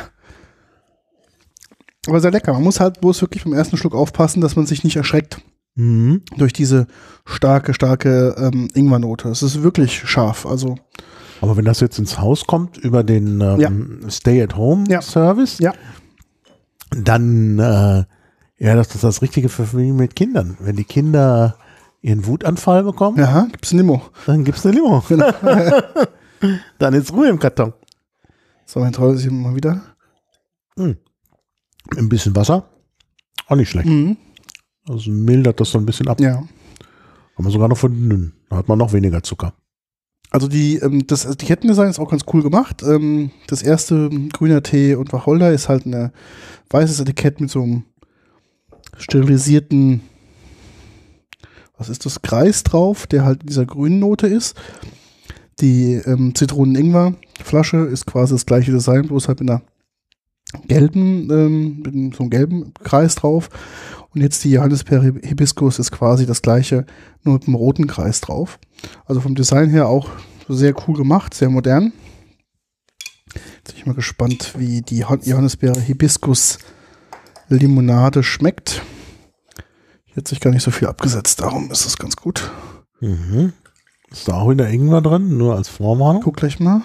Aber sehr lecker. Man muss halt bloß wirklich beim ersten Schluck aufpassen, dass man sich nicht erschreckt mhm. durch diese starke, starke ähm, Ingwernote. Es ist wirklich scharf. Also. Aber wenn das jetzt ins Haus kommt über den ähm, ja. Stay-at-Home-Service, ja. dann äh, ja, das ist das Richtige für Familien mit Kindern. Wenn die Kinder ihren Wutanfall bekommen, ja, gibt's ein Limo. Dann gibt's eine Limo. Genau. Dann ist Ruhe im Karton. So, mein Trauer ist mal wieder. Hm. Ein bisschen Wasser, auch nicht schlecht. Mhm. Also mildert das so ein bisschen ab. Ja. Kann man sogar noch verdünnen. Da hat man noch weniger Zucker. Also die, ähm, das Etikettendesign ist auch ganz cool gemacht. Ähm, das erste grüner Tee und Wacholder ist halt ein weißes Etikett mit so einem sterilisierten, was ist das, Kreis drauf, der halt in dieser grünen Note ist. Die ähm, Zitronen-Ingwer-Flasche ist quasi das gleiche Design, bloß halt mit einer gelben, ähm, mit so einem gelben Kreis drauf. Und jetzt die Johannisbeere Hibiskus ist quasi das gleiche, nur mit einem roten Kreis drauf. Also vom Design her auch sehr cool gemacht, sehr modern. Jetzt bin ich mal gespannt, wie die Johannisbeere Hibiskus Limonade schmeckt. Hier hat sich gar nicht so viel abgesetzt, darum ist das ganz gut. Mhm. Ist da auch in der Ingwer drin, nur als Vorwarnung? Guck gleich mal.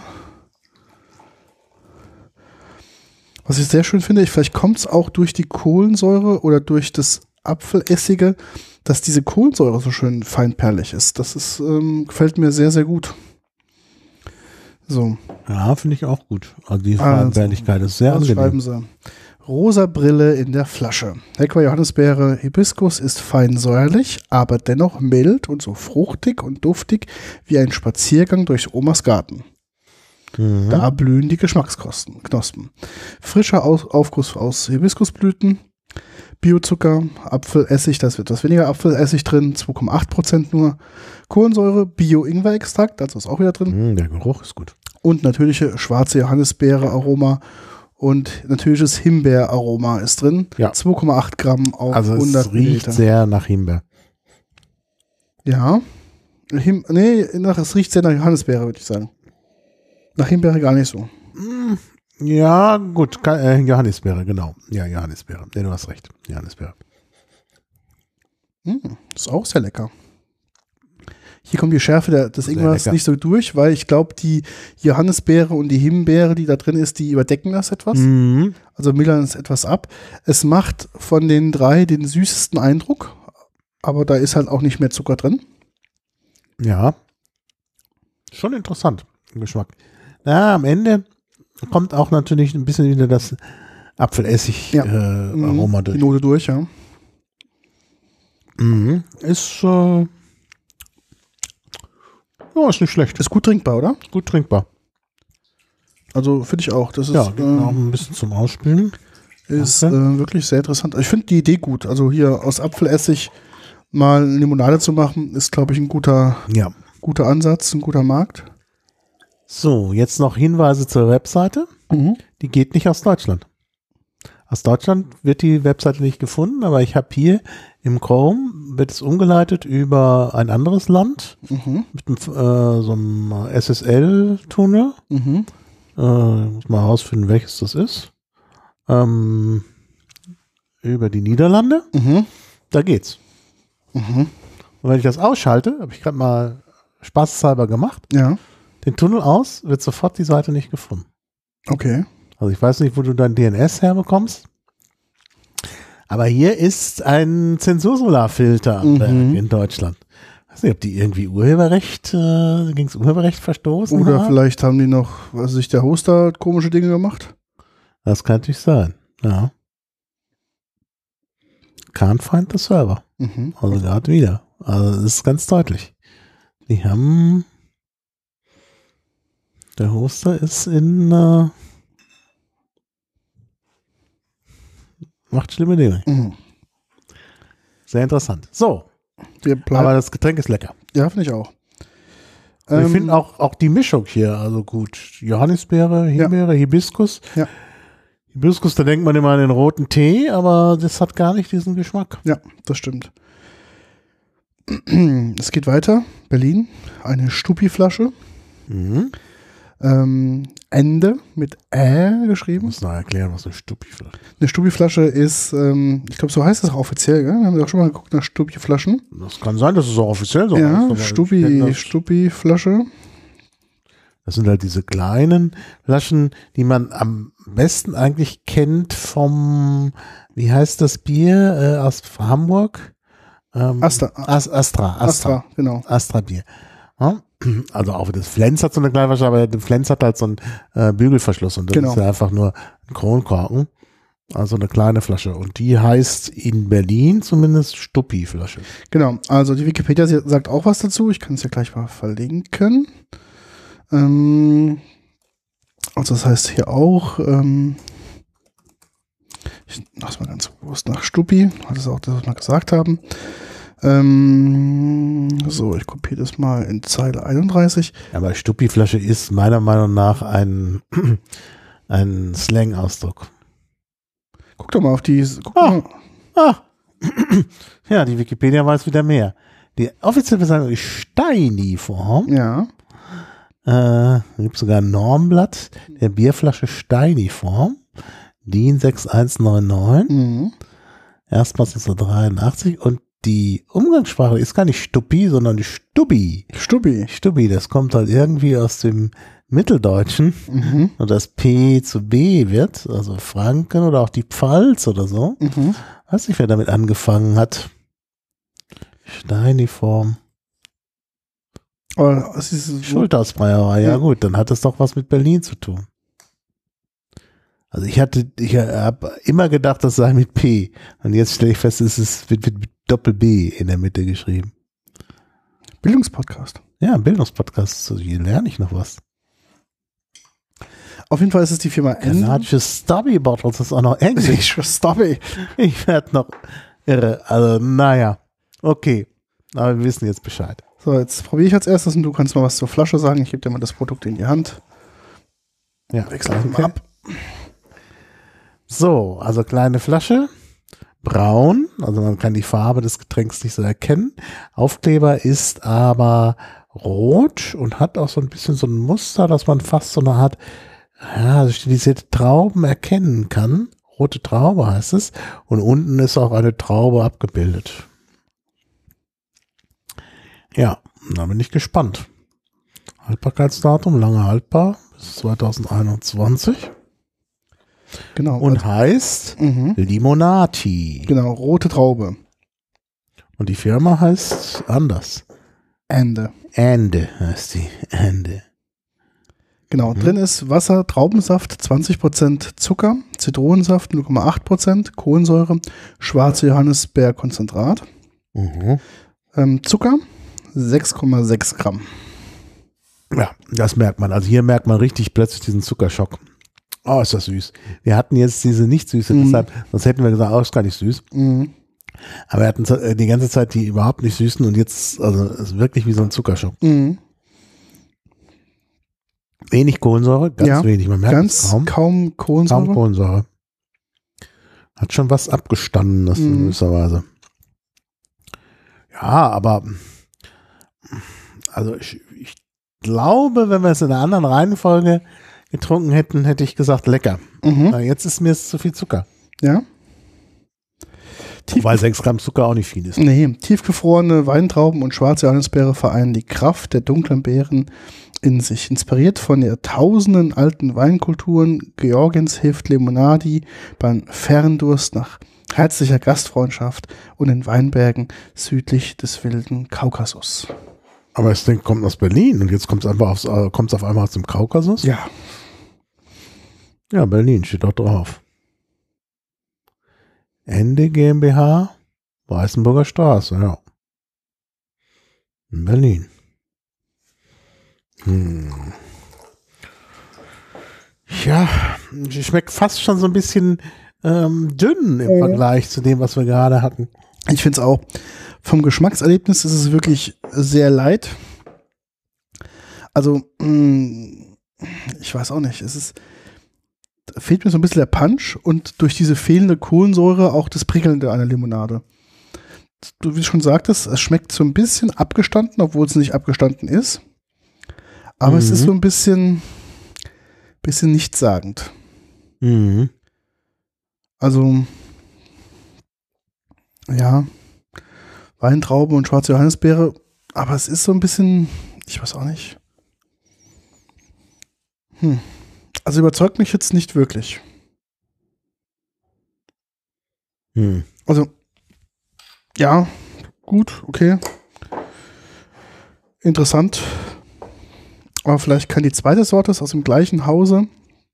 Was ich sehr schön finde, ich, vielleicht kommt es auch durch die Kohlensäure oder durch das Apfelessige, dass diese Kohlensäure so schön feinperlig ist. Das ist, ähm, gefällt mir sehr, sehr gut. So. Ja, finde ich auch gut. Also die Feinperligkeit also, ist sehr angenehm. Schreiben Sie. Rosa Brille in der Flasche. Hector Johannisbeere Hibiskus ist fein säuerlich, aber dennoch mild und so fruchtig und duftig wie ein Spaziergang durch Omas Garten. Mhm. Da blühen die Geschmacksknospen. Frischer Aus- Aufguss aus Hibiskusblüten, Biozucker, Apfelessig, da ist etwas weniger Apfelessig drin, zwei Komma acht Prozent nur. Kohlensäure, Bio-Ingwer-Extrakt, also ist auch wieder drin. Mhm, der Geruch ist gut. Und natürliche schwarze Johannisbeere-Aroma und natürliches Himbeeraroma ist drin. Ja. zwei Komma acht Gramm auf also hundert es riecht Milliliter. sehr nach Himbeer. Ja. Him nee, nach, es riecht sehr nach Johannisbeere, würde ich sagen. Nach Himbeere gar nicht so. Ja, gut. Ka- äh, Johannisbeere, genau. Ja, Johannisbeere. Nee, du hast recht. Johannisbeere. Mm, ist auch sehr lecker. Hier kommt die Schärfe der, des Sehr Ingwers lecker. nicht so durch, weil ich glaube, die Johannisbeere und die Himbeere, die da drin ist, die überdecken das etwas. Mhm. Also mildern es etwas ab. Es macht von den drei den süßesten Eindruck, aber da ist halt auch nicht mehr Zucker drin. Ja. Schon interessant, im Geschmack. Na, am Ende kommt auch natürlich ein bisschen wieder das Ja. Apfelessig-Aroma Mhm, durch. Die Note durch, ja. Mhm. Ist, äh, ja, ist nicht schlecht. Ist gut trinkbar, oder? Gut trinkbar. Also finde ich auch. Das ist, Ja, gibt noch ähm, ein bisschen zum Ausspülen. ist Okay. äh, wirklich sehr interessant. Ich finde die Idee gut. Also hier aus Apfelessig mal Limonade zu machen, ist, glaube ich, ein guter, Ja. guter Ansatz, ein guter Markt. So, jetzt noch Hinweise zur Webseite. Mhm. Die geht nicht aus Deutschland. Aus Deutschland wird die Webseite nicht gefunden, aber ich habe hier im Chrome, wird es umgeleitet über ein anderes Land Mhm. mit einem, äh, so einem S S L-Tunnel. Mhm. Äh, ich muss mal herausfinden, welches das ist. Ähm, über die Niederlande. Mhm. Da geht's. Mhm. Und wenn ich das ausschalte, habe ich gerade mal spaßeshalber gemacht, Ja, den Tunnel aus, wird sofort die Seite nicht gefunden. okay. Also ich weiß nicht, wo du dein D N S herbekommst. Aber hier ist ein Zensursolarfilter am Mhm. Werk in Deutschland. Ich weiß nicht, ob die irgendwie Urheberrecht, äh, gegen das Urheberrecht verstoßen Oder haben. vielleicht haben die noch, was weiß ich, der Hoster hat komische Dinge gemacht. Das kann natürlich sein. Ja. Can't find the server. Mhm. Also gerade wieder. Also das ist ganz deutlich. Die haben, der Hoster ist in, äh, macht schlimme Dinge. Mhm. Sehr interessant. So, Wir bleiben, aber das Getränk ist lecker. ja, finde ich auch. Und ich Ähm, finde auch, auch die Mischung hier, also gut. Johannisbeere, Himbeere, Hibiskus. Ja. Hibiskus, da denkt man immer an den roten Tee, aber das hat gar nicht diesen Geschmack. Ja, das stimmt. Es geht weiter. Berlin, eine Stupi-Flasche. Mhm. Ähm, Ende mit Ä Ich geschrieben. muss noch erklären, was eine Stupi-Flasche ist. Eine Stupi-Flasche ist, ähm, ich glaube, so heißt es auch offiziell, gell? Wir haben ja auch schon mal geguckt nach Stupi-Flaschen. Das kann sein, dass es auch offiziell so heißt, Ja, aber ich kenn Stupi, das- Stupi-Flasche. Das sind halt diese kleinen Flaschen, die man am besten eigentlich kennt vom, wie heißt das Bier äh, aus Hamburg? Ähm, Astra. As, Astra, Astra. Astra, genau. Astra-Bier. Ja? Also auch das Flens hat so eine kleine Flasche, aber der Flens hat halt so einen äh, Bügelverschluss und das Genau. ist ja einfach nur ein Kronkorken. Also eine kleine Flasche. Und die heißt in Berlin zumindest Stuppi-Flasche. Genau, also die Wikipedia sie- sagt auch was dazu. Ich kann es ja gleich mal verlinken. Ähm, also das heißt hier auch, ähm, ich mach's mal ganz bewusst nach Stuppi, hat es auch das, was wir gesagt haben. Ähm, so, ich kopiere das mal in Zeile einunddreißig. Aber Stuppi-Flasche ist meiner Meinung nach ein, ein Slang-Ausdruck. Guck doch mal auf die, guck Ah. mal, Ah. Ja, die Wikipedia weiß wieder mehr. Die offizielle Bezeichnung ist Steini-Form. ja, Äh, gibt sogar ein Normblatt der Bierflasche Steini-Form. D I N sechs eins neun neun. mhm. Erstmals neunzehnhundertdreiundachtzig. Und die Umgangssprache ist gar nicht Stuppi, sondern die Stubbi. Stuppi. Stubbi, das kommt halt irgendwie aus dem Mitteldeutschen. Mhm. Und das P zu B wird, also Franken oder auch die Pfalz oder so. Mhm. Weiß nicht, wer damit angefangen hat. Steiniform. Aber es ist so, Schultersbreierei, ja Ja. gut, dann hat es doch was mit Berlin zu tun. Also ich hatte, ich habe immer gedacht, das sei mit P. Und jetzt stelle ich fest, es ist mit, mit Doppel B in der Mitte geschrieben. Bildungspodcast. Ja, Bildungspodcast. So, hier lerne ich noch was. Auf jeden Fall ist es die Firma Ende. Kanadische Stubby Bottles, das ist auch noch Englisch. Stubby. Ich werde noch irre. Also, naja. Okay. Aber wir wissen jetzt Bescheid. So, jetzt probiere ich als erstes und du kannst mal was zur Flasche sagen. Ich gebe dir mal das Produkt in die Hand. Ja, wechsel das mal ab. So, also kleine Flasche, braun, also man kann die Farbe des Getränks nicht so erkennen. Aufkleber ist aber rot und hat auch so ein bisschen so ein Muster, dass man fast so eine Art, ja, stilisierte Trauben erkennen kann. Rote Traube heißt es. Und unten ist auch eine Traube abgebildet. Ja, da bin ich gespannt. Haltbarkeitsdatum, lange haltbar, bis zwanzig einundzwanzig. Genau. Und heißt mhm. Limonati. Genau, rote Traube. Und die Firma heißt anders. Ende. Ende heißt die. Ende. Genau, mhm. drin ist Wasser, Traubensaft, zwanzig Prozent Zucker, Zitronensaft, null Komma acht Prozent, Kohlensäure, schwarze Johannisbeerkonzentrat, Mhm. ähm, Zucker, sechs Komma sechs Gramm. Ja, das merkt man. Also hier merkt man richtig plötzlich diesen Zuckerschock. Oh, ist das süß. Wir hatten jetzt diese nicht süße, mhm. deshalb, sonst hätten wir gesagt, oh, ist gar nicht süß. Mhm. Aber wir hatten die ganze Zeit die überhaupt nicht süßen und jetzt, also es ist wirklich wie so ein Zuckerschock. Mhm. Wenig Kohlensäure, ganz ja, wenig. Man merkt ganz es kaum. kaum Kohlensäure. Kaum Kohlensäure. Hat schon was Abgestandenes in Mhm. gewisser Weise. Ja, aber also ich, ich glaube, wenn wir es in einer anderen Reihenfolge getrunken hätten, hätte ich gesagt, lecker. Mhm. Na, jetzt ist mir es zu viel Zucker. Ja. Tief Weil sechs Gramm Zucker auch nicht viel ist. Nee, tiefgefrorene Weintrauben und schwarze Johannisbeere vereinen die Kraft der dunklen Beeren in sich. Inspiriert von jahrtausenden alten Weinkulturen, Georgiens hilft Limonadi beim Ferndurst nach herzlicher Gastfreundschaft und in Weinbergen südlich des wilden Kaukasus. Aber das Ding kommt aus Berlin und jetzt kommt es einfach aufs, äh, kommt's auf einmal aus dem Kaukasus? Ja. Ja, Berlin steht dort drauf. Ende GmbH, Weißenburger Straße, ja. In Berlin. Hm. Ja, schmeckt fast schon so ein bisschen ähm, dünn im Mhm. Vergleich zu dem, was wir gerade hatten. Ich finde es auch. Vom Geschmackserlebnis ist es wirklich sehr light. Also, mh, ich weiß auch nicht. Es ist, da fehlt mir so ein bisschen der Punch und durch diese fehlende Kohlensäure auch das Prickelnde einer Limonade. Du, wie du schon sagtest, es schmeckt so ein bisschen abgestanden, obwohl es nicht abgestanden ist. Aber Mhm. es ist so ein bisschen, bisschen nichtssagend. Mhm. Also, ja, Weintraube und schwarze Johannisbeere, aber es ist so ein bisschen, ich weiß auch nicht. Hm. Also überzeugt mich jetzt nicht wirklich. Hm. Also, ja, gut, okay. Interessant. Aber vielleicht kann die zweite Sorte aus dem gleichen Hause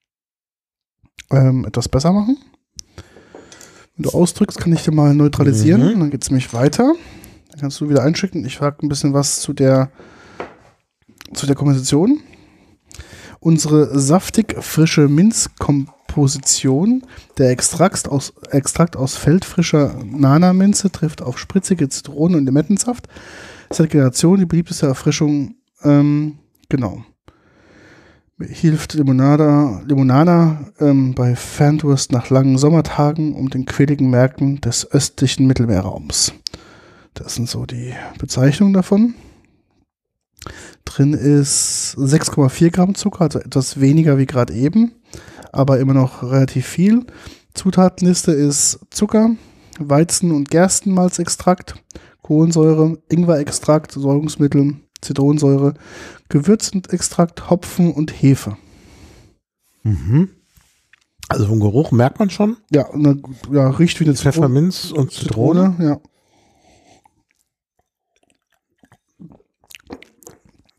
ähm, etwas besser machen. Wenn du ausdrückst, kann ich dir mal neutralisieren. Mhm. Dann geht es nämlich weiter. Dann kannst du wieder einschicken. Ich frage ein bisschen was zu der, zu der Komposition. Unsere saftig frische Minzkomposition, der Extrakt aus, Extrakt aus feldfrischer Nana-Minze trifft auf spritzige Zitronen- und Limettensaft. Seit Generationen die beliebteste Erfrischung, ähm, genau. Hilft Limonada, Limonada ähm, bei Ferndurst nach langen Sommertagen um den quäligen Märkten des östlichen Mittelmeerraums. Das sind so die Bezeichnungen davon. Drin ist sechs Komma vier Gramm Zucker, also etwas weniger wie gerade eben, aber immer noch relativ viel. Zutatenliste ist Zucker, Weizen- und Gerstenmalzextrakt, Kohlensäure, Ingwerextrakt, Säurungsmittel, Zitronensäure, Gewürzextrakt, Hopfen und Hefe. Mhm. Also vom Geruch merkt man schon. Ja, eine, ja riecht wie eine Zitrone. Pfefferminz und Zitrone. Zitrone, ja.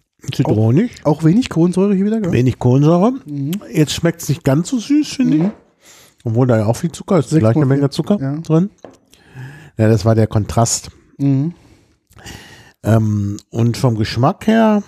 Zitronig. Auch wenig Kohlensäure hier wieder, gell? Wenig Kohlensäure. Mhm. Jetzt schmeckt es nicht ganz so süß, finde Mhm. Obwohl da ja auch viel Zucker ist, Sechs gleich eine Komma vier. Menge Zucker Ja. drin. Ja, das war der Kontrast. Mhm. Ähm, und vom Geschmack her,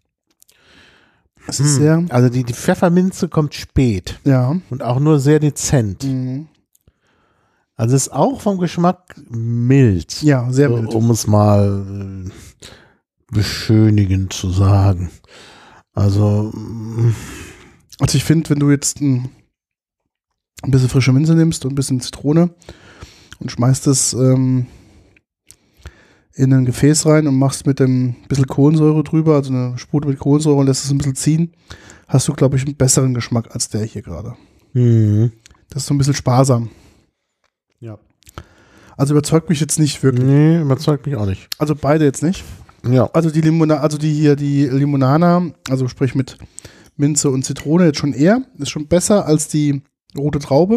Es ist sehr, also die, die Pfefferminze kommt spät ja. und auch nur sehr dezent. Mhm. Also ist auch vom Geschmack mild. Ja, sehr so, mild. Um es mal äh, beschönigend zu sagen. Also, mm, Also ich finde, wenn du jetzt ein, ein bisschen frische Minze nimmst und ein bisschen Zitrone und schmeißt es ähm, in ein Gefäß rein und machst mit dem bisschen Kohlensäure drüber, also eine Spute mit Kohlensäure und lässt es ein bisschen ziehen, hast du, glaube ich, einen besseren Geschmack als der hier gerade. mhm. Das ist so ein bisschen sparsam. Ja. Also überzeugt mich jetzt nicht wirklich. Nee, überzeugt mich auch nicht. Also beide jetzt nicht. Ja. Also die Limona, also die hier, die Limonana, also sprich mit Minze und Zitrone jetzt schon eher, ist schon besser als die rote Traube.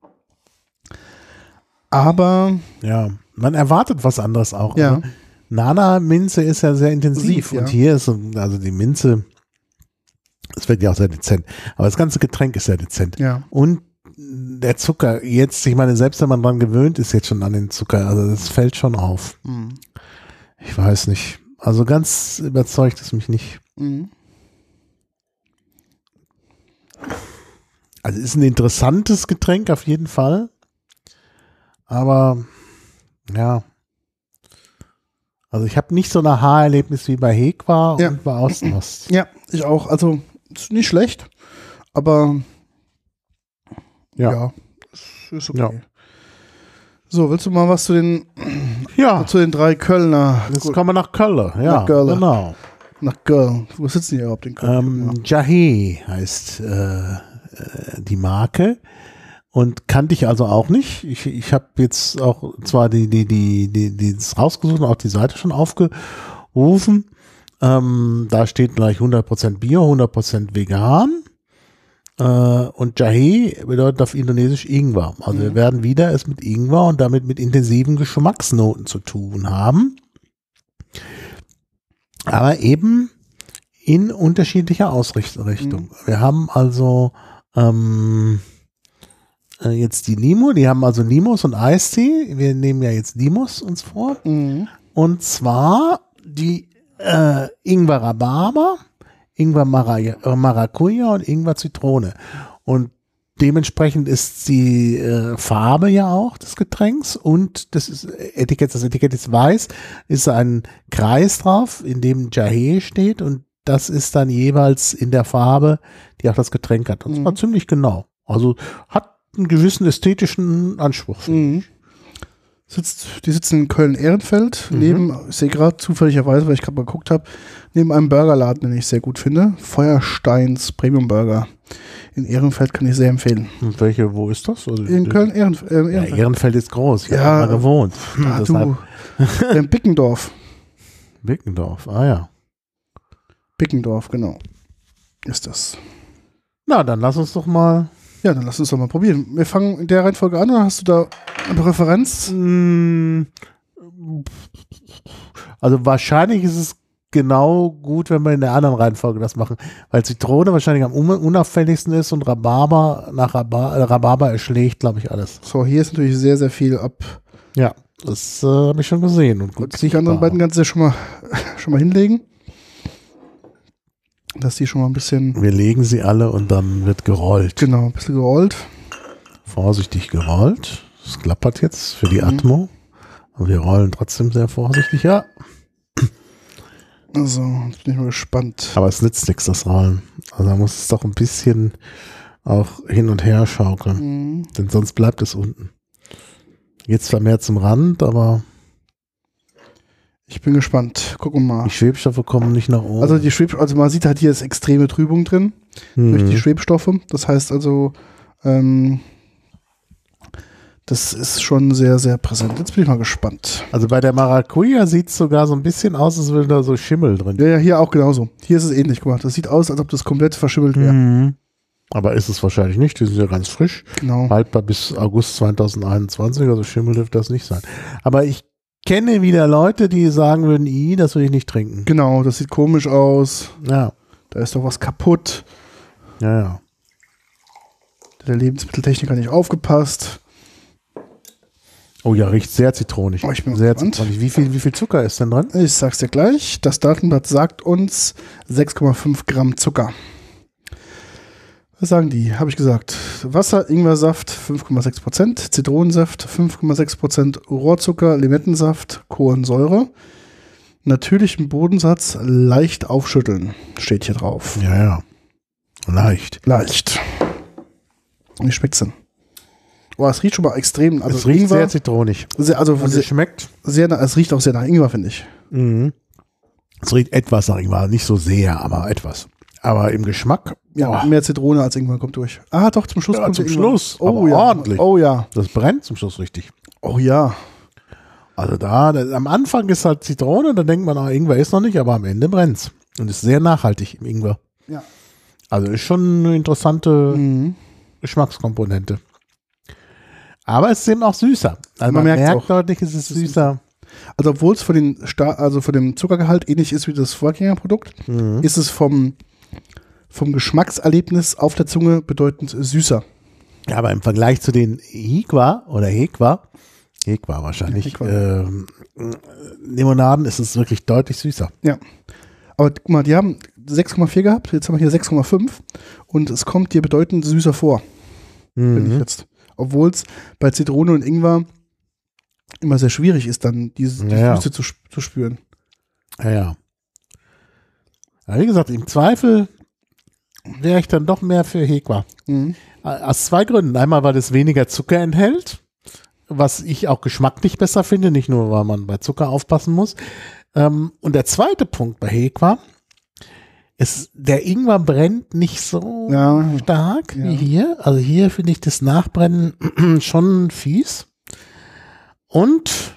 Aber Ja, man erwartet was anderes auch. ja, Also, Nana-Minze ist ja sehr intensiv Ja. und hier ist, so- also die Minze, es wird ja auch sehr dezent, aber das ganze Getränk ist sehr dezent. ja. Und der Zucker, jetzt, ich meine, selbst wenn man dran gewöhnt ist jetzt schon an den Zucker, also das fällt schon auf. Mhm. Ich weiß nicht. Also ganz überzeugt es mich nicht. Mhm. Also ist ein interessantes Getränk auf jeden Fall. Aber ja. Also ich habe nicht so ein Aha-Erlebnis wie bei Hekwa Ja. und bei Außenost. Ja, ich auch. Also ist nicht schlecht, aber Ja. ja, ist, ist okay. Ja. So, willst du mal was zu den, Ja, zu den drei Kölner? jetzt Gut, kommen wir nach Köln. Ja, Nach Köln. genau. nach Köln. Wo sitzen die überhaupt in Köln? Ähm, Jahé heißt äh, äh, die Marke und kannte ich also auch nicht. Ich, ich habe jetzt auch zwar die die die die die das rausgesucht und auch die Seite schon aufgerufen. Ähm, da steht gleich hundert Prozent Bio, hundert Prozent vegan. Äh, und Jahé bedeutet auf Indonesisch Ingwer. Also wir werden wieder es mit Ingwer und damit mit intensiven Geschmacksnoten zu tun haben. Aber eben in unterschiedlicher Ausrichtung. Mhm. Wir haben also ähm, äh, jetzt die Limo, die haben also Limos und Eistee. Wir nehmen ja jetzt Limos uns vor. Mhm. Und zwar die äh, Ingwer Rhabarber, Ingwer Mara äh, Maracuja und Ingwer Zitrone. Und dementsprechend ist die äh, Farbe ja auch des Getränks und das ist Etikett, das Etikett ist weiß, ist ein Kreis drauf, in dem Jahé steht und das ist dann jeweils in der Farbe, die auch das Getränk hat. Und zwar Mhm. ziemlich genau. Also hat einen gewissen ästhetischen Anspruch. Mhm. Sitzt, die sitzen in Köln-Ehrenfeld, Mhm. neben, ich sehe gerade zufälligerweise, weil ich gerade mal geguckt habe, neben einem Burgerladen, den ich sehr gut finde, Feuersteins Premium Burger. In Ehrenfeld kann ich sehr empfehlen. Und welche, wo ist das? Also, In Köln-Ehrenfeld. Äh, Ja, Ehrenfeld. Ehrenfeld ist groß. Ich Ja, habe da mal gewohnt. Ah, Deshalb du, in Bickendorf. Wickendorf. Ah ja. Bickendorf, genau. Ist das. Na, dann lass uns doch mal. Ja, dann lass uns doch mal probieren. Wir fangen in der Reihenfolge an, oder hast du da eine Präferenz? Mm, Also wahrscheinlich ist es genau gut, wenn wir in der anderen Reihenfolge das machen, weil Zitrone wahrscheinlich am un- unauffälligsten ist und Rhabarber nach Rhabarber, äh, Rhabarber erschlägt, glaube ich, alles. So, hier ist natürlich sehr, sehr viel ab. Ja, das äh, habe ich schon gesehen. Und gut Gut, die anderen beiden kannst du ja schon mal, schon mal hinlegen. Dass die schon mal ein bisschen, Wir legen sie alle und dann wird gerollt. genau, ein bisschen gerollt. Vorsichtig gerollt. Es klappert jetzt für die Mhm. Atmo. Aber wir rollen trotzdem sehr vorsichtig. Ja, Also, jetzt bin ich mal gespannt. aber es nützt nichts, das Rollen. Also da muss es doch ein bisschen auch hin und her schaukeln. Mhm. Denn sonst bleibt es unten. Jetzt zwar mehr zum Rand, aber Ich bin gespannt. Gucken wir mal. die Schwebstoffe kommen nicht nach oben. Also die Schweb, also man sieht halt hier ist extreme Trübung drin Mhm. durch die Schwebstoffe. Das heißt also, ähm, das ist schon sehr, sehr präsent. Jetzt bin ich mal gespannt. Also bei der Maracuja sieht es sogar so ein bisschen aus, als würde da so Schimmel drin. Ja, ja, hier auch genauso. Hier ist es ähnlich gemacht. Das sieht aus, als ob das komplett verschimmelt wäre. Mhm. Aber ist es wahrscheinlich nicht. Die sind ja ganz frisch. Genau. Haltbar bis August zweitausendeinundzwanzig. Also Schimmel dürfte das nicht sein. Aber ich kenne wieder Leute, die sagen würden, i, das will ich nicht trinken. Genau, das sieht komisch aus. Ja, Da ist doch was kaputt. ja, ja. Der Lebensmitteltechniker nicht aufgepasst. Oh ja, riecht sehr zitronig. Oh, ich bin sehr gespannt. zitronig. Wie viel, wie viel Zucker ist denn drin? Ich sag's dir gleich. Das Datenblatt sagt uns sechs Komma fünf Gramm Zucker. Was sagen die? Habe ich gesagt. Wasser, Ingwersaft fünf Komma sechs Prozent, Zitronensaft fünf Komma sechs Prozent, Rohrzucker, Limettensaft, Kohlensäure, natürlichen Bodensatz, leicht aufschütteln, steht hier drauf. Ja, ja. Leicht. Leicht. Wie schmeckt's denn? Oh, es riecht schon mal extrem. Also es riecht Ingwer, sehr zitronig. sehr, also Und sehr, es schmeckt. sehr, es riecht auch sehr nach Ingwer, finde ich. Mhm. Es riecht etwas nach Ingwer. Nicht so sehr, aber etwas. Aber im Geschmack. Ja, oh, mehr Zitrone als Ingwer kommt durch. Ah, doch, zum Schluss Ja, kommt zum der Ingwer. Schluss, Oh aber ja. ordentlich. Oh ja. das brennt zum Schluss richtig. Oh ja. Also da, da, am Anfang ist halt Zitrone, da denkt man, ah, Ingwer ist noch nicht, aber am Ende brennt's. Und ist sehr nachhaltig im Ingwer. Ja. Also ist schon eine interessante Mhm. Geschmackskomponente. Aber es ist eben auch süßer. Also man, Man merkt's merkt auch. deutlich, es ist süßer. Also obwohl es von den Sta- also von dem Zuckergehalt ähnlich ist wie das Vorgängerprodukt, Mhm. ist es vom, vom Geschmackserlebnis auf der Zunge bedeutend süßer. Ja, aber im Vergleich zu den Hikwa oder Hekwa, Hekwa wahrscheinlich, Hekwa. Ähm, Limonaden ist es wirklich deutlich süßer. Ja. Aber guck mal, die haben sechs Komma vier gehabt, jetzt haben wir hier sechs Komma fünf und es kommt dir bedeutend süßer vor, finde ich Mhm. jetzt. Obwohl es bei Zitrone und Ingwer immer sehr schwierig ist, dann diese die Ja, ja. Süße zu, sp- zu spüren. Ja, ja. Aber wie gesagt, im Zweifel wäre ich dann doch mehr für Hekwa. Mhm. Aus zwei Gründen. Einmal, weil es weniger Zucker enthält, was ich auch geschmacklich besser finde, nicht nur, weil man bei Zucker aufpassen muss. Ähm, und der zweite Punkt bei Hekwa ist, der Ingwer brennt nicht so Ja. stark Ja. wie hier. Also hier finde ich das Nachbrennen schon fies. Und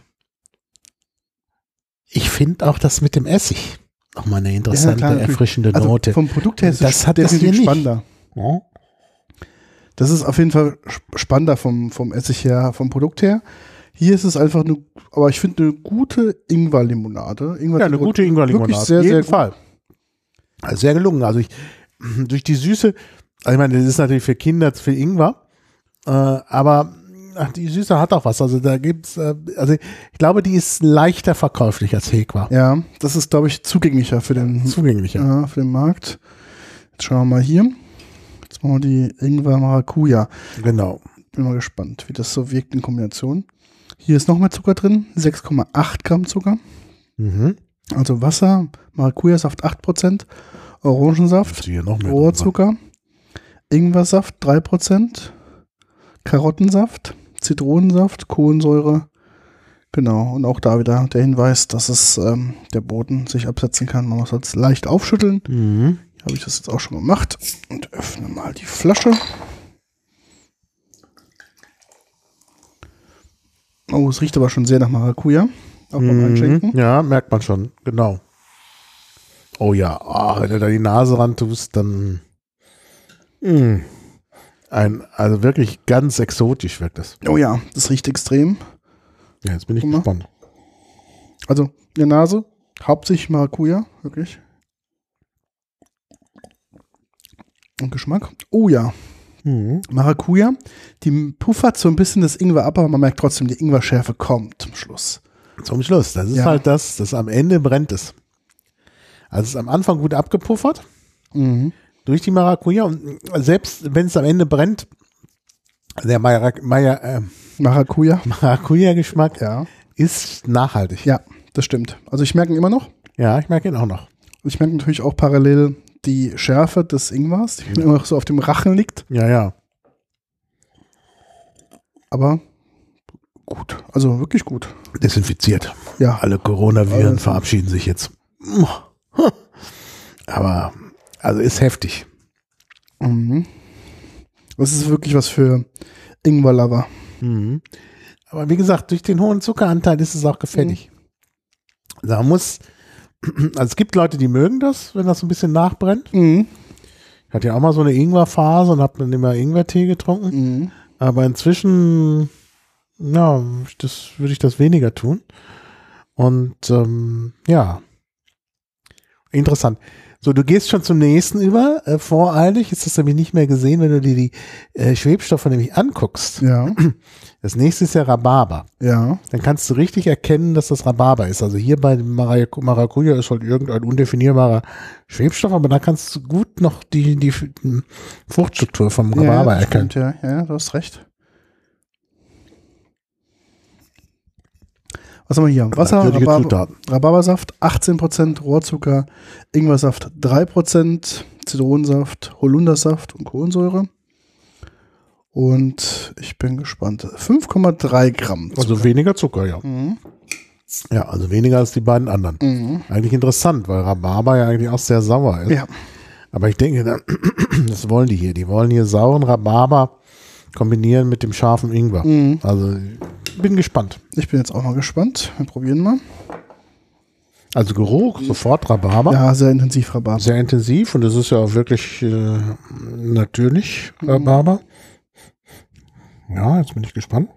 ich finde auch das mit dem Essig nochmal eine interessante, klar, natürlich. erfrischende Also Note. vom Produkt her ist Das es hat das definitiv hier nicht. spannender. Ja. Das ist auf jeden Fall sp- spannender vom, vom Essig her, vom Produkt her. Hier ist es einfach eine, aber ich finde eine gute Ingwer-Limonade. Ingwer Ja, eine gute Ingwer-Limonade. Wirklich sehr, Auf jeden sehr gut. Fall. Also sehr gelungen. Also ich, durch die Süße, also ich meine, das ist natürlich für Kinder für Ingwer, äh, aber ach, die Süße hat auch was. Also da gibt's, äh, also ich glaube, die ist leichter verkäuflich als Hekwa. Ja, das ist, glaube ich, zugänglicher für den, Zugänglicher. ja, für den Markt. Jetzt schauen wir mal hier. Jetzt machen wir die Ingwer-Maracuja. Genau. Bin mal gespannt, wie das so wirkt in Kombination. Hier ist noch mehr Zucker drin, sechs Komma acht Gramm Zucker. Mhm. Also Wasser, Maracuja-Saft acht Prozent, Orangensaft, Ist hier noch mehr Rohrzucker, Ingwersaft drei Prozent, Karottensaft, Zitronensaft, Kohlensäure. Genau, und auch da wieder der Hinweis, dass es ähm, der Boden sich absetzen kann. Man muss es leicht aufschütteln. Mhm. Hier habe ich das jetzt auch schon gemacht. Und öffne mal die Flasche. Oh, es riecht aber schon sehr nach Maracuja. Auch beim Einschenken. Mhm. Ja, merkt man schon. Genau. Oh ja, ah, wenn du da die Nase ran tust, dann mh. ein, also wirklich ganz exotisch wirkt das. Oh ja, das riecht extrem. Ja, jetzt bin ich Guck mal. gespannt. Also in der Nase, hauptsächlich Maracuja, wirklich. Und Geschmack. Oh ja, Mhm. Maracuja, die puffert so ein bisschen das Ingwer ab, aber man merkt trotzdem, die Ingwerschärfe kommt zum Schluss. Zum Schluss, das ist Ja. halt das, das am Ende brennt es. Also es ist am Anfang gut abgepuffert Mhm. durch die Maracuja und selbst wenn es am Ende brennt, der Mara- Mara- äh, Maracuja. Maracuja-Geschmack Ja. ist nachhaltig. Ja, das stimmt. Also ich merke ihn immer noch. Ja, ich merke ihn auch noch. Ich merke natürlich auch parallel die Schärfe des Ingwers, die mir immer noch so auf dem Rachen liegt. Ja, ja. Aber gut, also wirklich gut. Desinfiziert. Ja, Alle Coronaviren Alles. verabschieden sich jetzt. Aber, also ist heftig. mhm. Das ist wirklich was für Ingwer-Lover. Mhm. Aber wie gesagt, durch den hohen Zuckeranteil ist es auch gefällig. Also man muss, also es gibt Leute, die mögen das, wenn das so ein bisschen nachbrennt. Mhm. Ich hatte ja auch mal so eine Ingwerphase und habe dann immer Ingwertee getrunken. Mhm. Aber inzwischen, ja, das würde ich das weniger tun. Und ähm, ja, interessant. So, du gehst schon zum nächsten über. Äh, voreilig ist das nämlich nicht mehr gesehen, wenn du dir die äh, Schwebstoffe nämlich anguckst. Ja. Das nächste ist ja Rhabarber. Ja. Dann kannst du richtig erkennen, dass das Rhabarber ist. Also hier bei dem Marac- Maracuja ist halt irgendein undefinierbarer Schwebstoff, aber da kannst du gut noch die, die Fruchtstruktur vom Rhabarber ja, das erkennen. stimmt, ja, ja, du hast recht. Was haben wir hier? Wasser, Natürliche Rhabarber, Zutaten. Rhabarbersaft, achtzehn Prozent Rohrzucker, Ingwersaft drei Prozent, Zitronensaft, Holundersaft und Kohlensäure. Und ich bin gespannt. fünf Komma drei Gramm Zucker. Also weniger Zucker, ja. Mhm. Ja, also weniger als die beiden anderen. Mhm. Eigentlich interessant, weil Rhabarber ja eigentlich auch sehr sauer ist. Ja. Aber ich denke, das wollen die hier. Die wollen hier sauren Rhabarber kombinieren mit dem scharfen Ingwer. Mhm. Also bin gespannt. Ich bin jetzt auch mal gespannt. Wir probieren mal. Also Geruch, sofort Rhabarber. Ja, sehr intensiv Rhabarber. Sehr intensiv und es ist ja auch wirklich äh, natürlich Rhabarber. Ja, jetzt bin ich gespannt.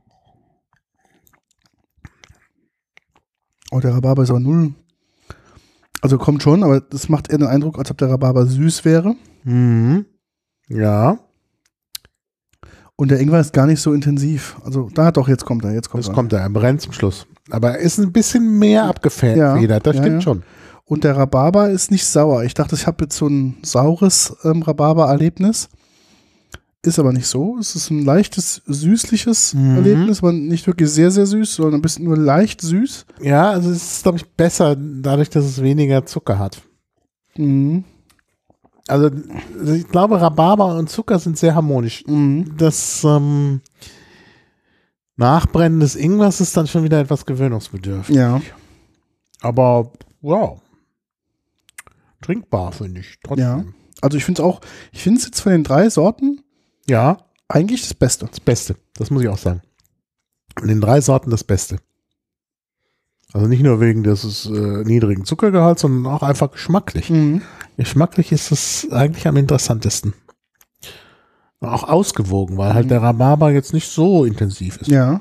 Oh, der Rhabarber ist aber null. Also kommt schon, aber das macht eher den Eindruck, als ob der Rhabarber süß wäre. Mhm. Ja, Und der Ingwer ist gar nicht so intensiv. Also da doch, jetzt kommt er, jetzt kommt das er. kommt er. Er brennt zum Schluss. Aber er ist ein bisschen mehr abgefedert. Ja, Das ja, stimmt ja. schon. Und der Rhabarber ist nicht sauer. Ich dachte, ich habe jetzt so ein saures ähm, Rhabarber-Erlebnis. Ist aber nicht so. Es ist ein leichtes, süßliches Mhm. Erlebnis, aber nicht wirklich sehr, sehr süß, sondern ein bisschen nur leicht süß. Ja, also es ist, glaube ich, besser, dadurch, dass es weniger Zucker hat. Mhm. Also ich glaube, Rhabarber und Zucker sind sehr harmonisch. Mhm. Das ähm, Nachbrennen des Ingwers ist dann schon wieder etwas gewöhnungsbedürftig. Ja. Aber wow. Trinkbar, finde ich. Trotzdem. Ja. Also ich finde es auch, ich finde es jetzt von den drei Sorten Ja, eigentlich das Beste. das Beste. Das muss ich auch sagen. Von den drei Sorten das Beste. Also nicht nur wegen des äh, niedrigen Zuckergehalts, sondern auch einfach geschmacklich. Mhm. Geschmacklich ist es eigentlich am interessantesten. Auch ausgewogen, weil halt der Rhabarber jetzt nicht so intensiv ist. Ja.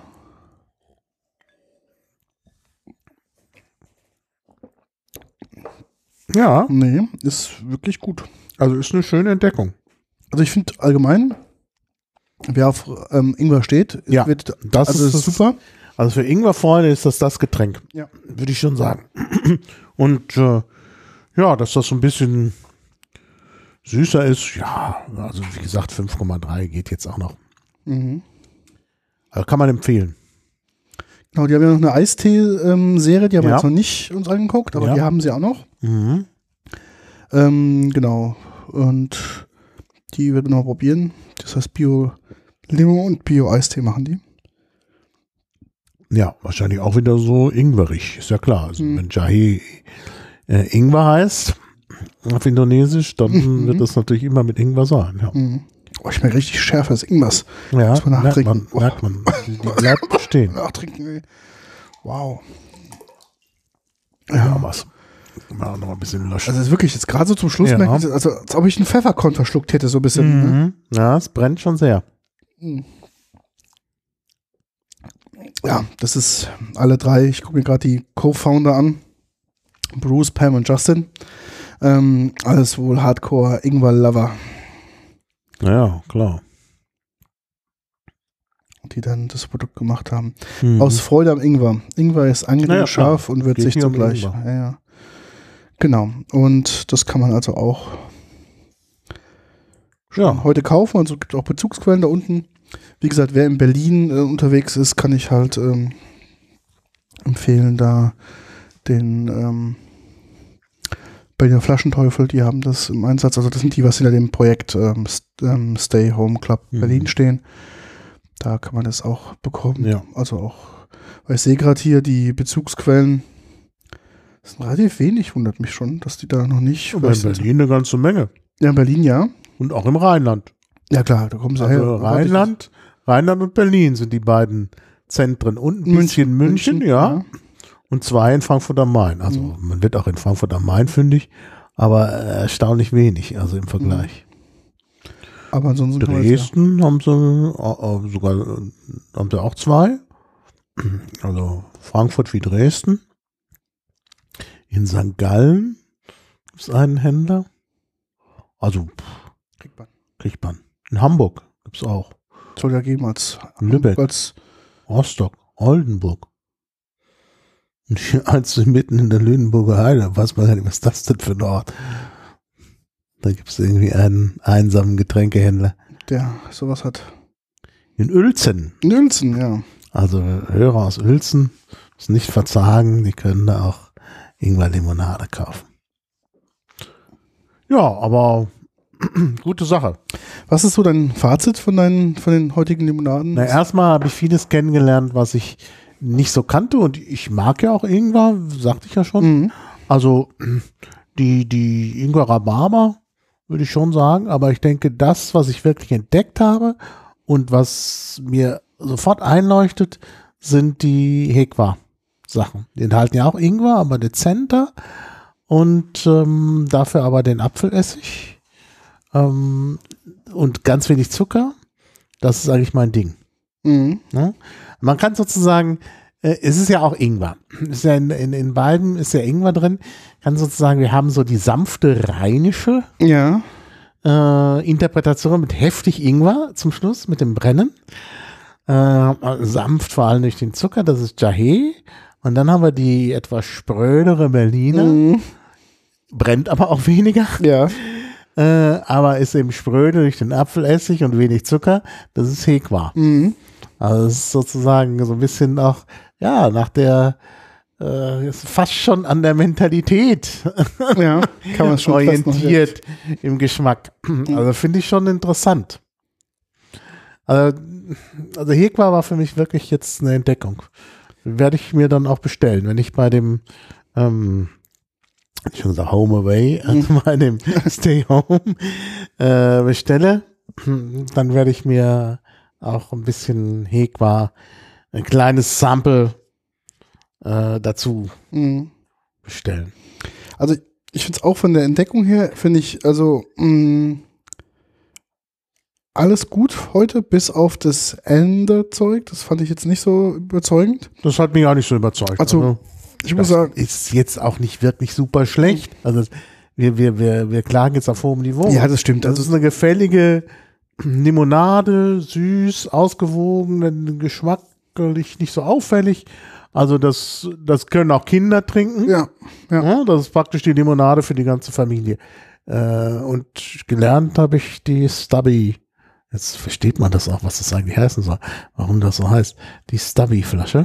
Ja, Nee, ist wirklich gut. also ist eine schöne Entdeckung. Also ich finde allgemein, wer auf ähm, Ingwer steht, ist- Ja, wird, das also ist ist das- super. Also für Ingwer-Freunde ist das das Getränk. Ja. Würde ich schon sagen. Und äh, ja, dass das so ein bisschen süßer ist, ja, also wie gesagt, fünf Komma drei geht jetzt auch noch. Mhm. Also kann man empfehlen. Genau, die haben ja noch eine Eistee-Serie, die haben wir Ja. jetzt noch nicht uns angeguckt, aber Ja. die haben sie auch noch. Mhm. Ähm, genau. Und die werden wir noch probieren. Das heißt Bio-Limo und Bio-Eistee machen die. Ja, wahrscheinlich auch wieder so ingwerig, ist ja klar. Also Mhm. wenn Jahe äh, Ingwer heißt, auf Indonesisch, dann Mhm. wird das natürlich immer mit Ingwer sein. Ja, Mhm. Oh, ich merke richtig schärfes Ingwers. ja Muss man merkt man, nachtrinken. merkt man. Die, die bleibt stehen. Nachtrinken, ey. Wow. Ja, was. Mal noch ein bisschen löschen. Also es ist wirklich jetzt gerade so zum Schluss, Ja. merke ich, also als ob ich einen Pfefferkorn verschluckt hätte, so ein bisschen. Ne? Mhm. Ja, es brennt schon sehr. Ja, das ist alle drei. Ich gucke mir gerade die Co-Founder an. Bruce, Pam und Justin. Ähm, alles wohl Hardcore-Ingwer-Lover, Ja, klar. die dann das Produkt gemacht haben. Mhm. Aus Freude am Ingwer. Ingwer ist angenehm Ja, ja, scharf klar. und wird Geht sich hier um zugleich. Ingwer. Ja, ja. Genau. Und das kann man also auch Ja. heute kaufen. Also es gibt auch Bezugsquellen da unten. Wie gesagt, wer in Berlin äh, unterwegs ist, kann ich halt ähm, empfehlen, da den ähm, Berliner Flaschenteufel, die haben das im Einsatz. Also das sind die, was hinter dem Projekt ähm, St ähm, Stay Home Club Mhm. Berlin stehen. Da kann man das auch bekommen. Ja. Also auch, weil ich sehe gerade hier die Bezugsquellen. Das sind relativ wenig, wundert mich schon, dass die da noch nicht. Aber in Berlin eine ganze Menge. Ja, in Berlin ja. Und auch im Rheinland. Ja klar, da kommen sie Also her. Rheinland, Rheinland und Berlin sind die beiden Zentren. Und ein bisschen München, ja. Und zwei in Frankfurt am Main. Also Mhm. man wird auch in Frankfurt am Main fündig, aber äh, erstaunlich wenig, also im Vergleich. Aber ansonsten kann man das Dresden haben sie äh, äh, sogar äh, haben sie auch zwei. Also Frankfurt wie Dresden. In Sankt Gallen Gibt es einen Händler? Also, Kriegt man. kriegt man. In Hamburg gibt es auch. Soll ja geben als Lübeck, als Rostock, Oldenburg. Und hier eins mitten in der Lüneburger Heide. Weiß man gar nicht, was ist das denn für ein Ort? Da gibt es irgendwie einen einsamen Getränkehändler. der sowas hat. In Uelzen. In Uelzen, ja. Also Hörer aus Uelzen müssen nicht verzagen, die können da auch Ingwer-Limonade kaufen. Ja, aber gute Sache. Was ist so dein Fazit von deinen, von den heutigen Limonaden? Na, erstmal habe ich vieles kennengelernt, was ich nicht so kannte und ich mag ja auch Ingwer, sagte ich ja schon. Mhm. Also die, die Ingwer Rhabarber würde ich schon sagen, aber ich denke, das, was ich wirklich entdeckt habe und was mir sofort einleuchtet, sind die Hekwa-Sachen. Die enthalten ja auch Ingwer, aber dezenter und ähm, dafür aber den Apfelessig ähm, und ganz wenig Zucker. Das ist eigentlich mein Ding. Mhm. Ne? Man kann sozusagen, äh, es ist ja auch Ingwer. Ist ja in, in, in beiden ist ja Ingwer drin. Kann sozusagen, wir haben so die sanfte rheinische Ja. äh, Interpretation mit heftig Ingwer zum Schluss, mit dem Brennen. Äh, sanft vor allem durch den Zucker, das ist Jahé. Und dann haben wir die etwas sprödere Berliner. Mhm. Brennt aber auch weniger. Ja. Äh, aber ist eben spröde durch den Apfelessig und wenig Zucker. Das ist Hekwa. Mhm. Also es ist sozusagen so ein bisschen auch, ja, nach der, äh, ist fast schon an der Mentalität Ja, kann man schon orientiert im Geschmack. Also finde ich schon interessant. Also, also Hekwa war für mich wirklich jetzt eine Entdeckung. Werde ich mir dann auch bestellen, wenn ich bei dem ähm, ich schon gesagt, Home Away, also bei dem Stay Home äh, bestelle, dann werde ich mir auch ein bisschen Hekwa, ein kleines Sample äh, dazu Mhm. bestellen. Also ich finde es auch von der Entdeckung her, finde ich, also mh, alles gut heute, bis auf das Ende-Zeug. Das fand ich jetzt nicht so überzeugend. Das hat mich auch nicht so überzeugt. Also, ich muss das sagen, ist jetzt auch nicht wirklich super schlecht. Also wir, wir, wir, wir klagen jetzt auf hohem Niveau. ja, das stimmt. Das Also, ist eine gefällige Limonade, süß, ausgewogen, geschmacklich nicht so auffällig. Also das, das können auch Kinder trinken. ja, ja. Ja, das ist praktisch die Limonade für die ganze Familie. Äh, und gelernt habe ich die Stubby. Jetzt versteht man das auch, was das eigentlich heißen soll. Warum das so heißt. Die Stubby-Flasche.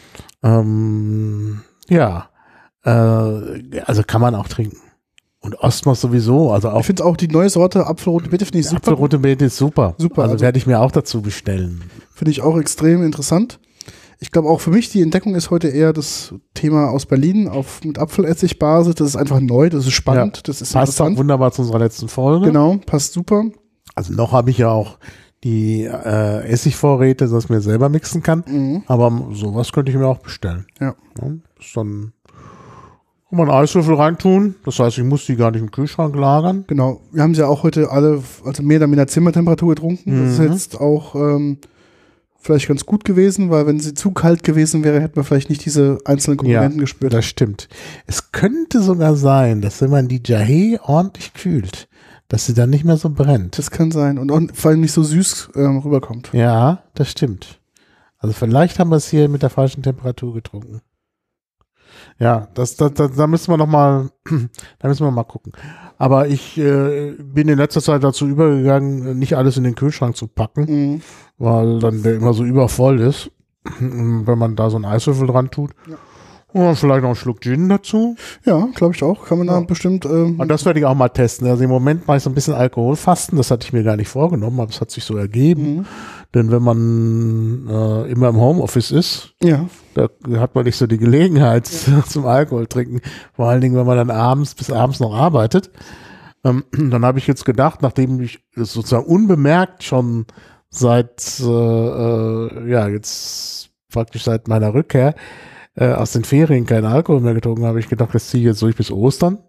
Ähm, ja. Äh, also kann man auch trinken. Und Ostmos sowieso. Also auch Ich finde auch die neue Sorte Apfelrote Beete finde ich super. Apfelrote Beete ist super. Super, Also, also- werde ich mir auch dazu bestellen. Finde ich auch extrem interessant. Ich glaube auch für mich, die Entdeckung ist heute eher das Thema aus Berlin auf, mit Apfelessigbasis. Das ist einfach neu, das ist spannend, Ja. das ist Passt auch interessant. wunderbar zu unserer letzten Folge. Genau, passt super. Also noch habe ich ja auch die äh, Essigvorräte, dass ich mir selber mixen kann. Mhm. Aber sowas könnte ich mir auch bestellen. Ja. Ja, ist dann kann man einen Eiswürfel reintun. Das heißt, ich muss die gar nicht im Kühlschrank lagern. Genau, wir haben sie ja auch heute alle, also mehr oder minder Zimmertemperatur getrunken. Das ist Mhm. jetzt auch ähm, vielleicht ganz gut gewesen, weil wenn sie zu kalt gewesen wäre, hätten wir vielleicht nicht diese einzelnen Komponenten gespürt. Das stimmt. Es könnte sogar sein, dass wenn man die Jahé ordentlich kühlt, dass sie dann nicht mehr so brennt. Das kann sein und auch vor allem nicht so süß ähm, rüberkommt. Ja, das stimmt. Also vielleicht haben wir es hier mit der falschen Temperatur getrunken. Ja, das, das, das, da müssen wir noch mal, da müssen wir mal gucken. Aber ich äh, bin in letzter Zeit dazu übergegangen, nicht alles in den Kühlschrank zu packen, Mhm. weil dann der immer so übervoll ist, wenn man da so einen Eiswürfel dran tut. Ja. Und dann vielleicht noch einen Schluck Gin dazu. Ja, glaube ich auch. Kann man da Ja. bestimmt. Ähm, Und das werde ich auch mal testen. Also im Moment mache ich so ein bisschen Alkoholfasten. Das hatte ich mir gar nicht vorgenommen, aber es hat sich so ergeben. mhm. Denn wenn man äh, immer im Homeoffice ist, Ja, da hat man nicht so die Gelegenheit zum Alkohol trinken. Vor allen Dingen, wenn man dann abends bis abends noch arbeitet. Ähm, dann habe ich jetzt gedacht, nachdem ich das sozusagen unbemerkt schon seit, äh, äh, ja, jetzt praktisch seit meiner Rückkehr äh, aus den Ferien keinen Alkohol mehr getrunken habe, ich gedacht, das ziehe ich jetzt durch bis Ostern.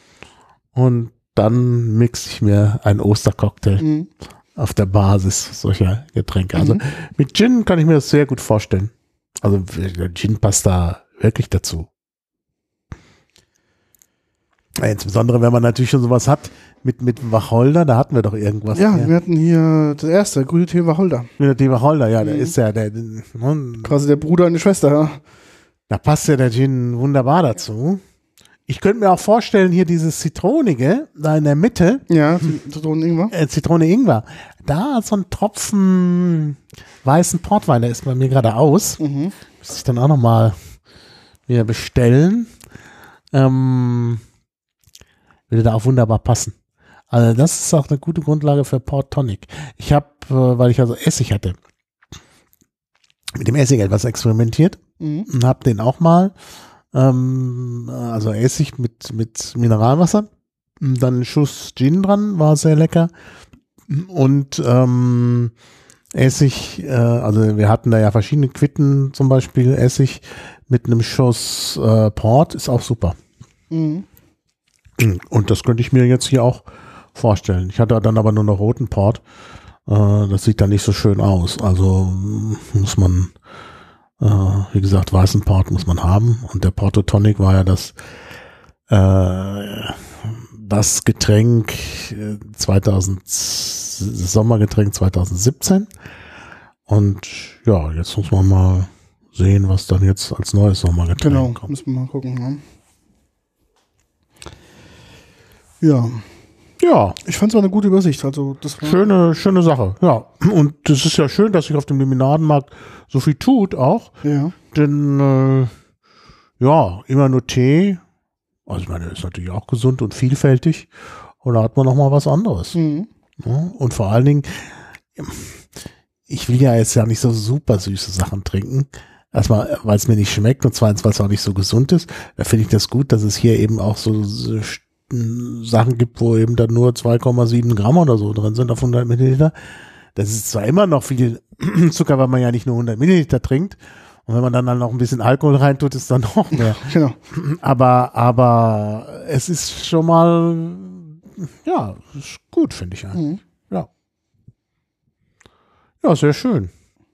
Und dann mixe ich mir einen Ostercocktail mhm. auf der Basis solcher Getränke. Also Mhm. mit Gin kann ich mir das sehr gut vorstellen. Also der Gin passt da wirklich dazu. Insbesondere, wenn man natürlich schon sowas hat mit, mit Wacholder, da hatten wir doch irgendwas. Ja, hier. wir hatten hier das erste, grüne Tee Wacholder. Grüner Tee Wacholder, ja, der Mhm. ist ja, der, ne, Quasi der Bruder und die Schwester, ja. da passt ja der Gin wunderbar dazu. Ich könnte mir auch vorstellen, hier dieses Zitronige, da in der Mitte, Ja, Zitronen Ingwer. äh, Zitrone Ingwer, da so ein Tropfen weißen Portwein, der ist bei mir gerade aus. Mhm. Muss ich dann auch nochmal wieder bestellen. Ähm, würde da auch wunderbar passen. Also das ist auch eine gute Grundlage für Port Tonic. Ich habe, äh, weil ich also Essig hatte, mit dem Essig etwas experimentiert Mhm. und habe den auch mal, ähm, also Essig mit, mit Mineralwasser, und dann einen Schuss Gin dran, war sehr lecker. Und ähm, Essig, äh, also wir hatten da ja verschiedene Quitten, zum Beispiel Essig mit einem Schuss äh, Port, ist auch super. Mhm. Und das könnte ich mir jetzt hier auch vorstellen. Ich hatte dann aber nur noch roten Port. Äh, das sieht dann nicht so schön aus. Also muss man, äh, wie gesagt, weißen Port muss man haben. Und der Porto Tonic war ja das, äh, das Getränk äh, zweitausend, das Sommergetränk zwanzig siebzehn. Und ja, jetzt muss man mal sehen, was dann jetzt als neues Sommergetränk Genau, kommt. müssen wir mal gucken. Ne? Ja, Ja, ich fand es war eine gute Übersicht. Also das war schöne, schöne Sache. Ja, und es ist ja schön, dass sich auf dem Liminadenmarkt so viel tut auch. ja, Denn, äh, ja, immer nur Tee. Also ich meine, ist natürlich auch gesund und vielfältig. Und da hat man noch mal was anderes. mhm. Ja, und vor allen Dingen, ich will ja jetzt ja nicht so super süße Sachen trinken. Erstmal, weil es mir nicht schmeckt und zweitens, weil es auch nicht so gesund ist. Da finde ich das gut, dass es hier eben auch so, so Sachen gibt, wo eben dann nur zwei Komma sieben Gramm oder so drin sind auf hundert Milliliter. Das ist zwar immer noch viel Zucker, weil man ja nicht nur hundert Milliliter trinkt. Und wenn man dann, dann noch ein bisschen Alkohol reintut, ist dann noch mehr. Genau. Aber, aber es ist schon mal, ja, ist gut, finde ich eigentlich. Mhm. Ja. Ja, sehr schön.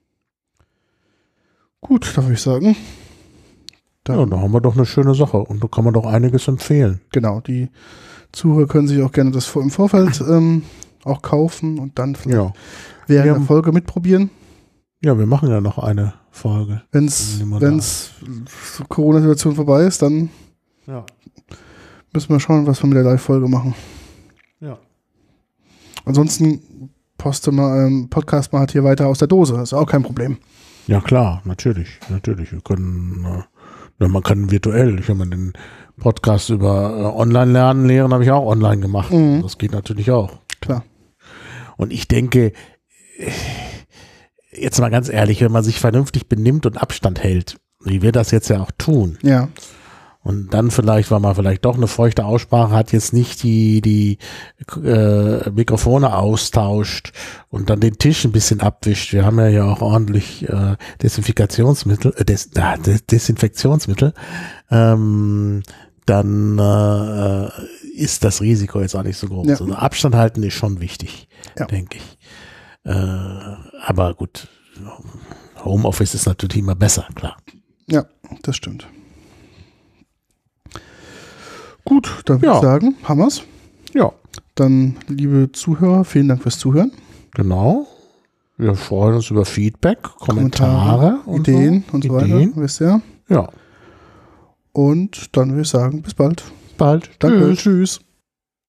Gut, da würde ich sagen. Dann, Ja, da haben wir doch eine schöne Sache und da kann man doch einiges empfehlen. Genau, die Zuhörer können sich auch gerne das vor- im Vorfeld ähm, auch kaufen und dann vielleicht Ja. während Wir der haben- Folge mitprobieren. Ja, wir machen ja noch eine Folge. Wenn es Nehmen wir da. wenn's Corona-Situation vorbei ist, dann Ja. müssen wir schauen, was wir mit der Live-Folge machen. Ja. Ansonsten poste mal, ähm, Podcast mal halt hier weiter aus der Dose. Ist auch kein Problem. Ja, klar, natürlich, natürlich. Wir können, äh, ja, man kann virtuell, ich habe mal den Podcast über äh, Online-Lernen lehren, habe ich auch online gemacht. Mhm. Das geht natürlich auch. Klar. Und ich denke, äh, jetzt mal ganz ehrlich, wenn man sich vernünftig benimmt und Abstand hält, wie wir das jetzt ja auch tun, Ja. und dann vielleicht, weil man vielleicht doch eine feuchte Aussprache hat, jetzt nicht die, die äh, Mikrofone austauscht und dann den Tisch ein bisschen abwischt. Wir haben ja ja auch ordentlich äh, Desinfektionsmittel, äh, Des, äh, Des- Desinfektionsmittel. Ähm, dann äh, ist das Risiko jetzt auch nicht so groß. Ja. Also Abstand halten ist schon wichtig, Ja. denke ich. Äh, aber gut, Homeoffice ist natürlich immer besser, klar. Ja, das stimmt. Gut, dann würde Ja. ich sagen, haben wir's. Ja. Dann, liebe Zuhörer, vielen Dank fürs Zuhören. Genau. Wir freuen uns über Feedback, Kommentare, und Ideen so. und so Ideen. weiter, wisst ihr. Ja. Und dann würde ich sagen, bis bald. Bald. Danke, Tschüss. tschüss.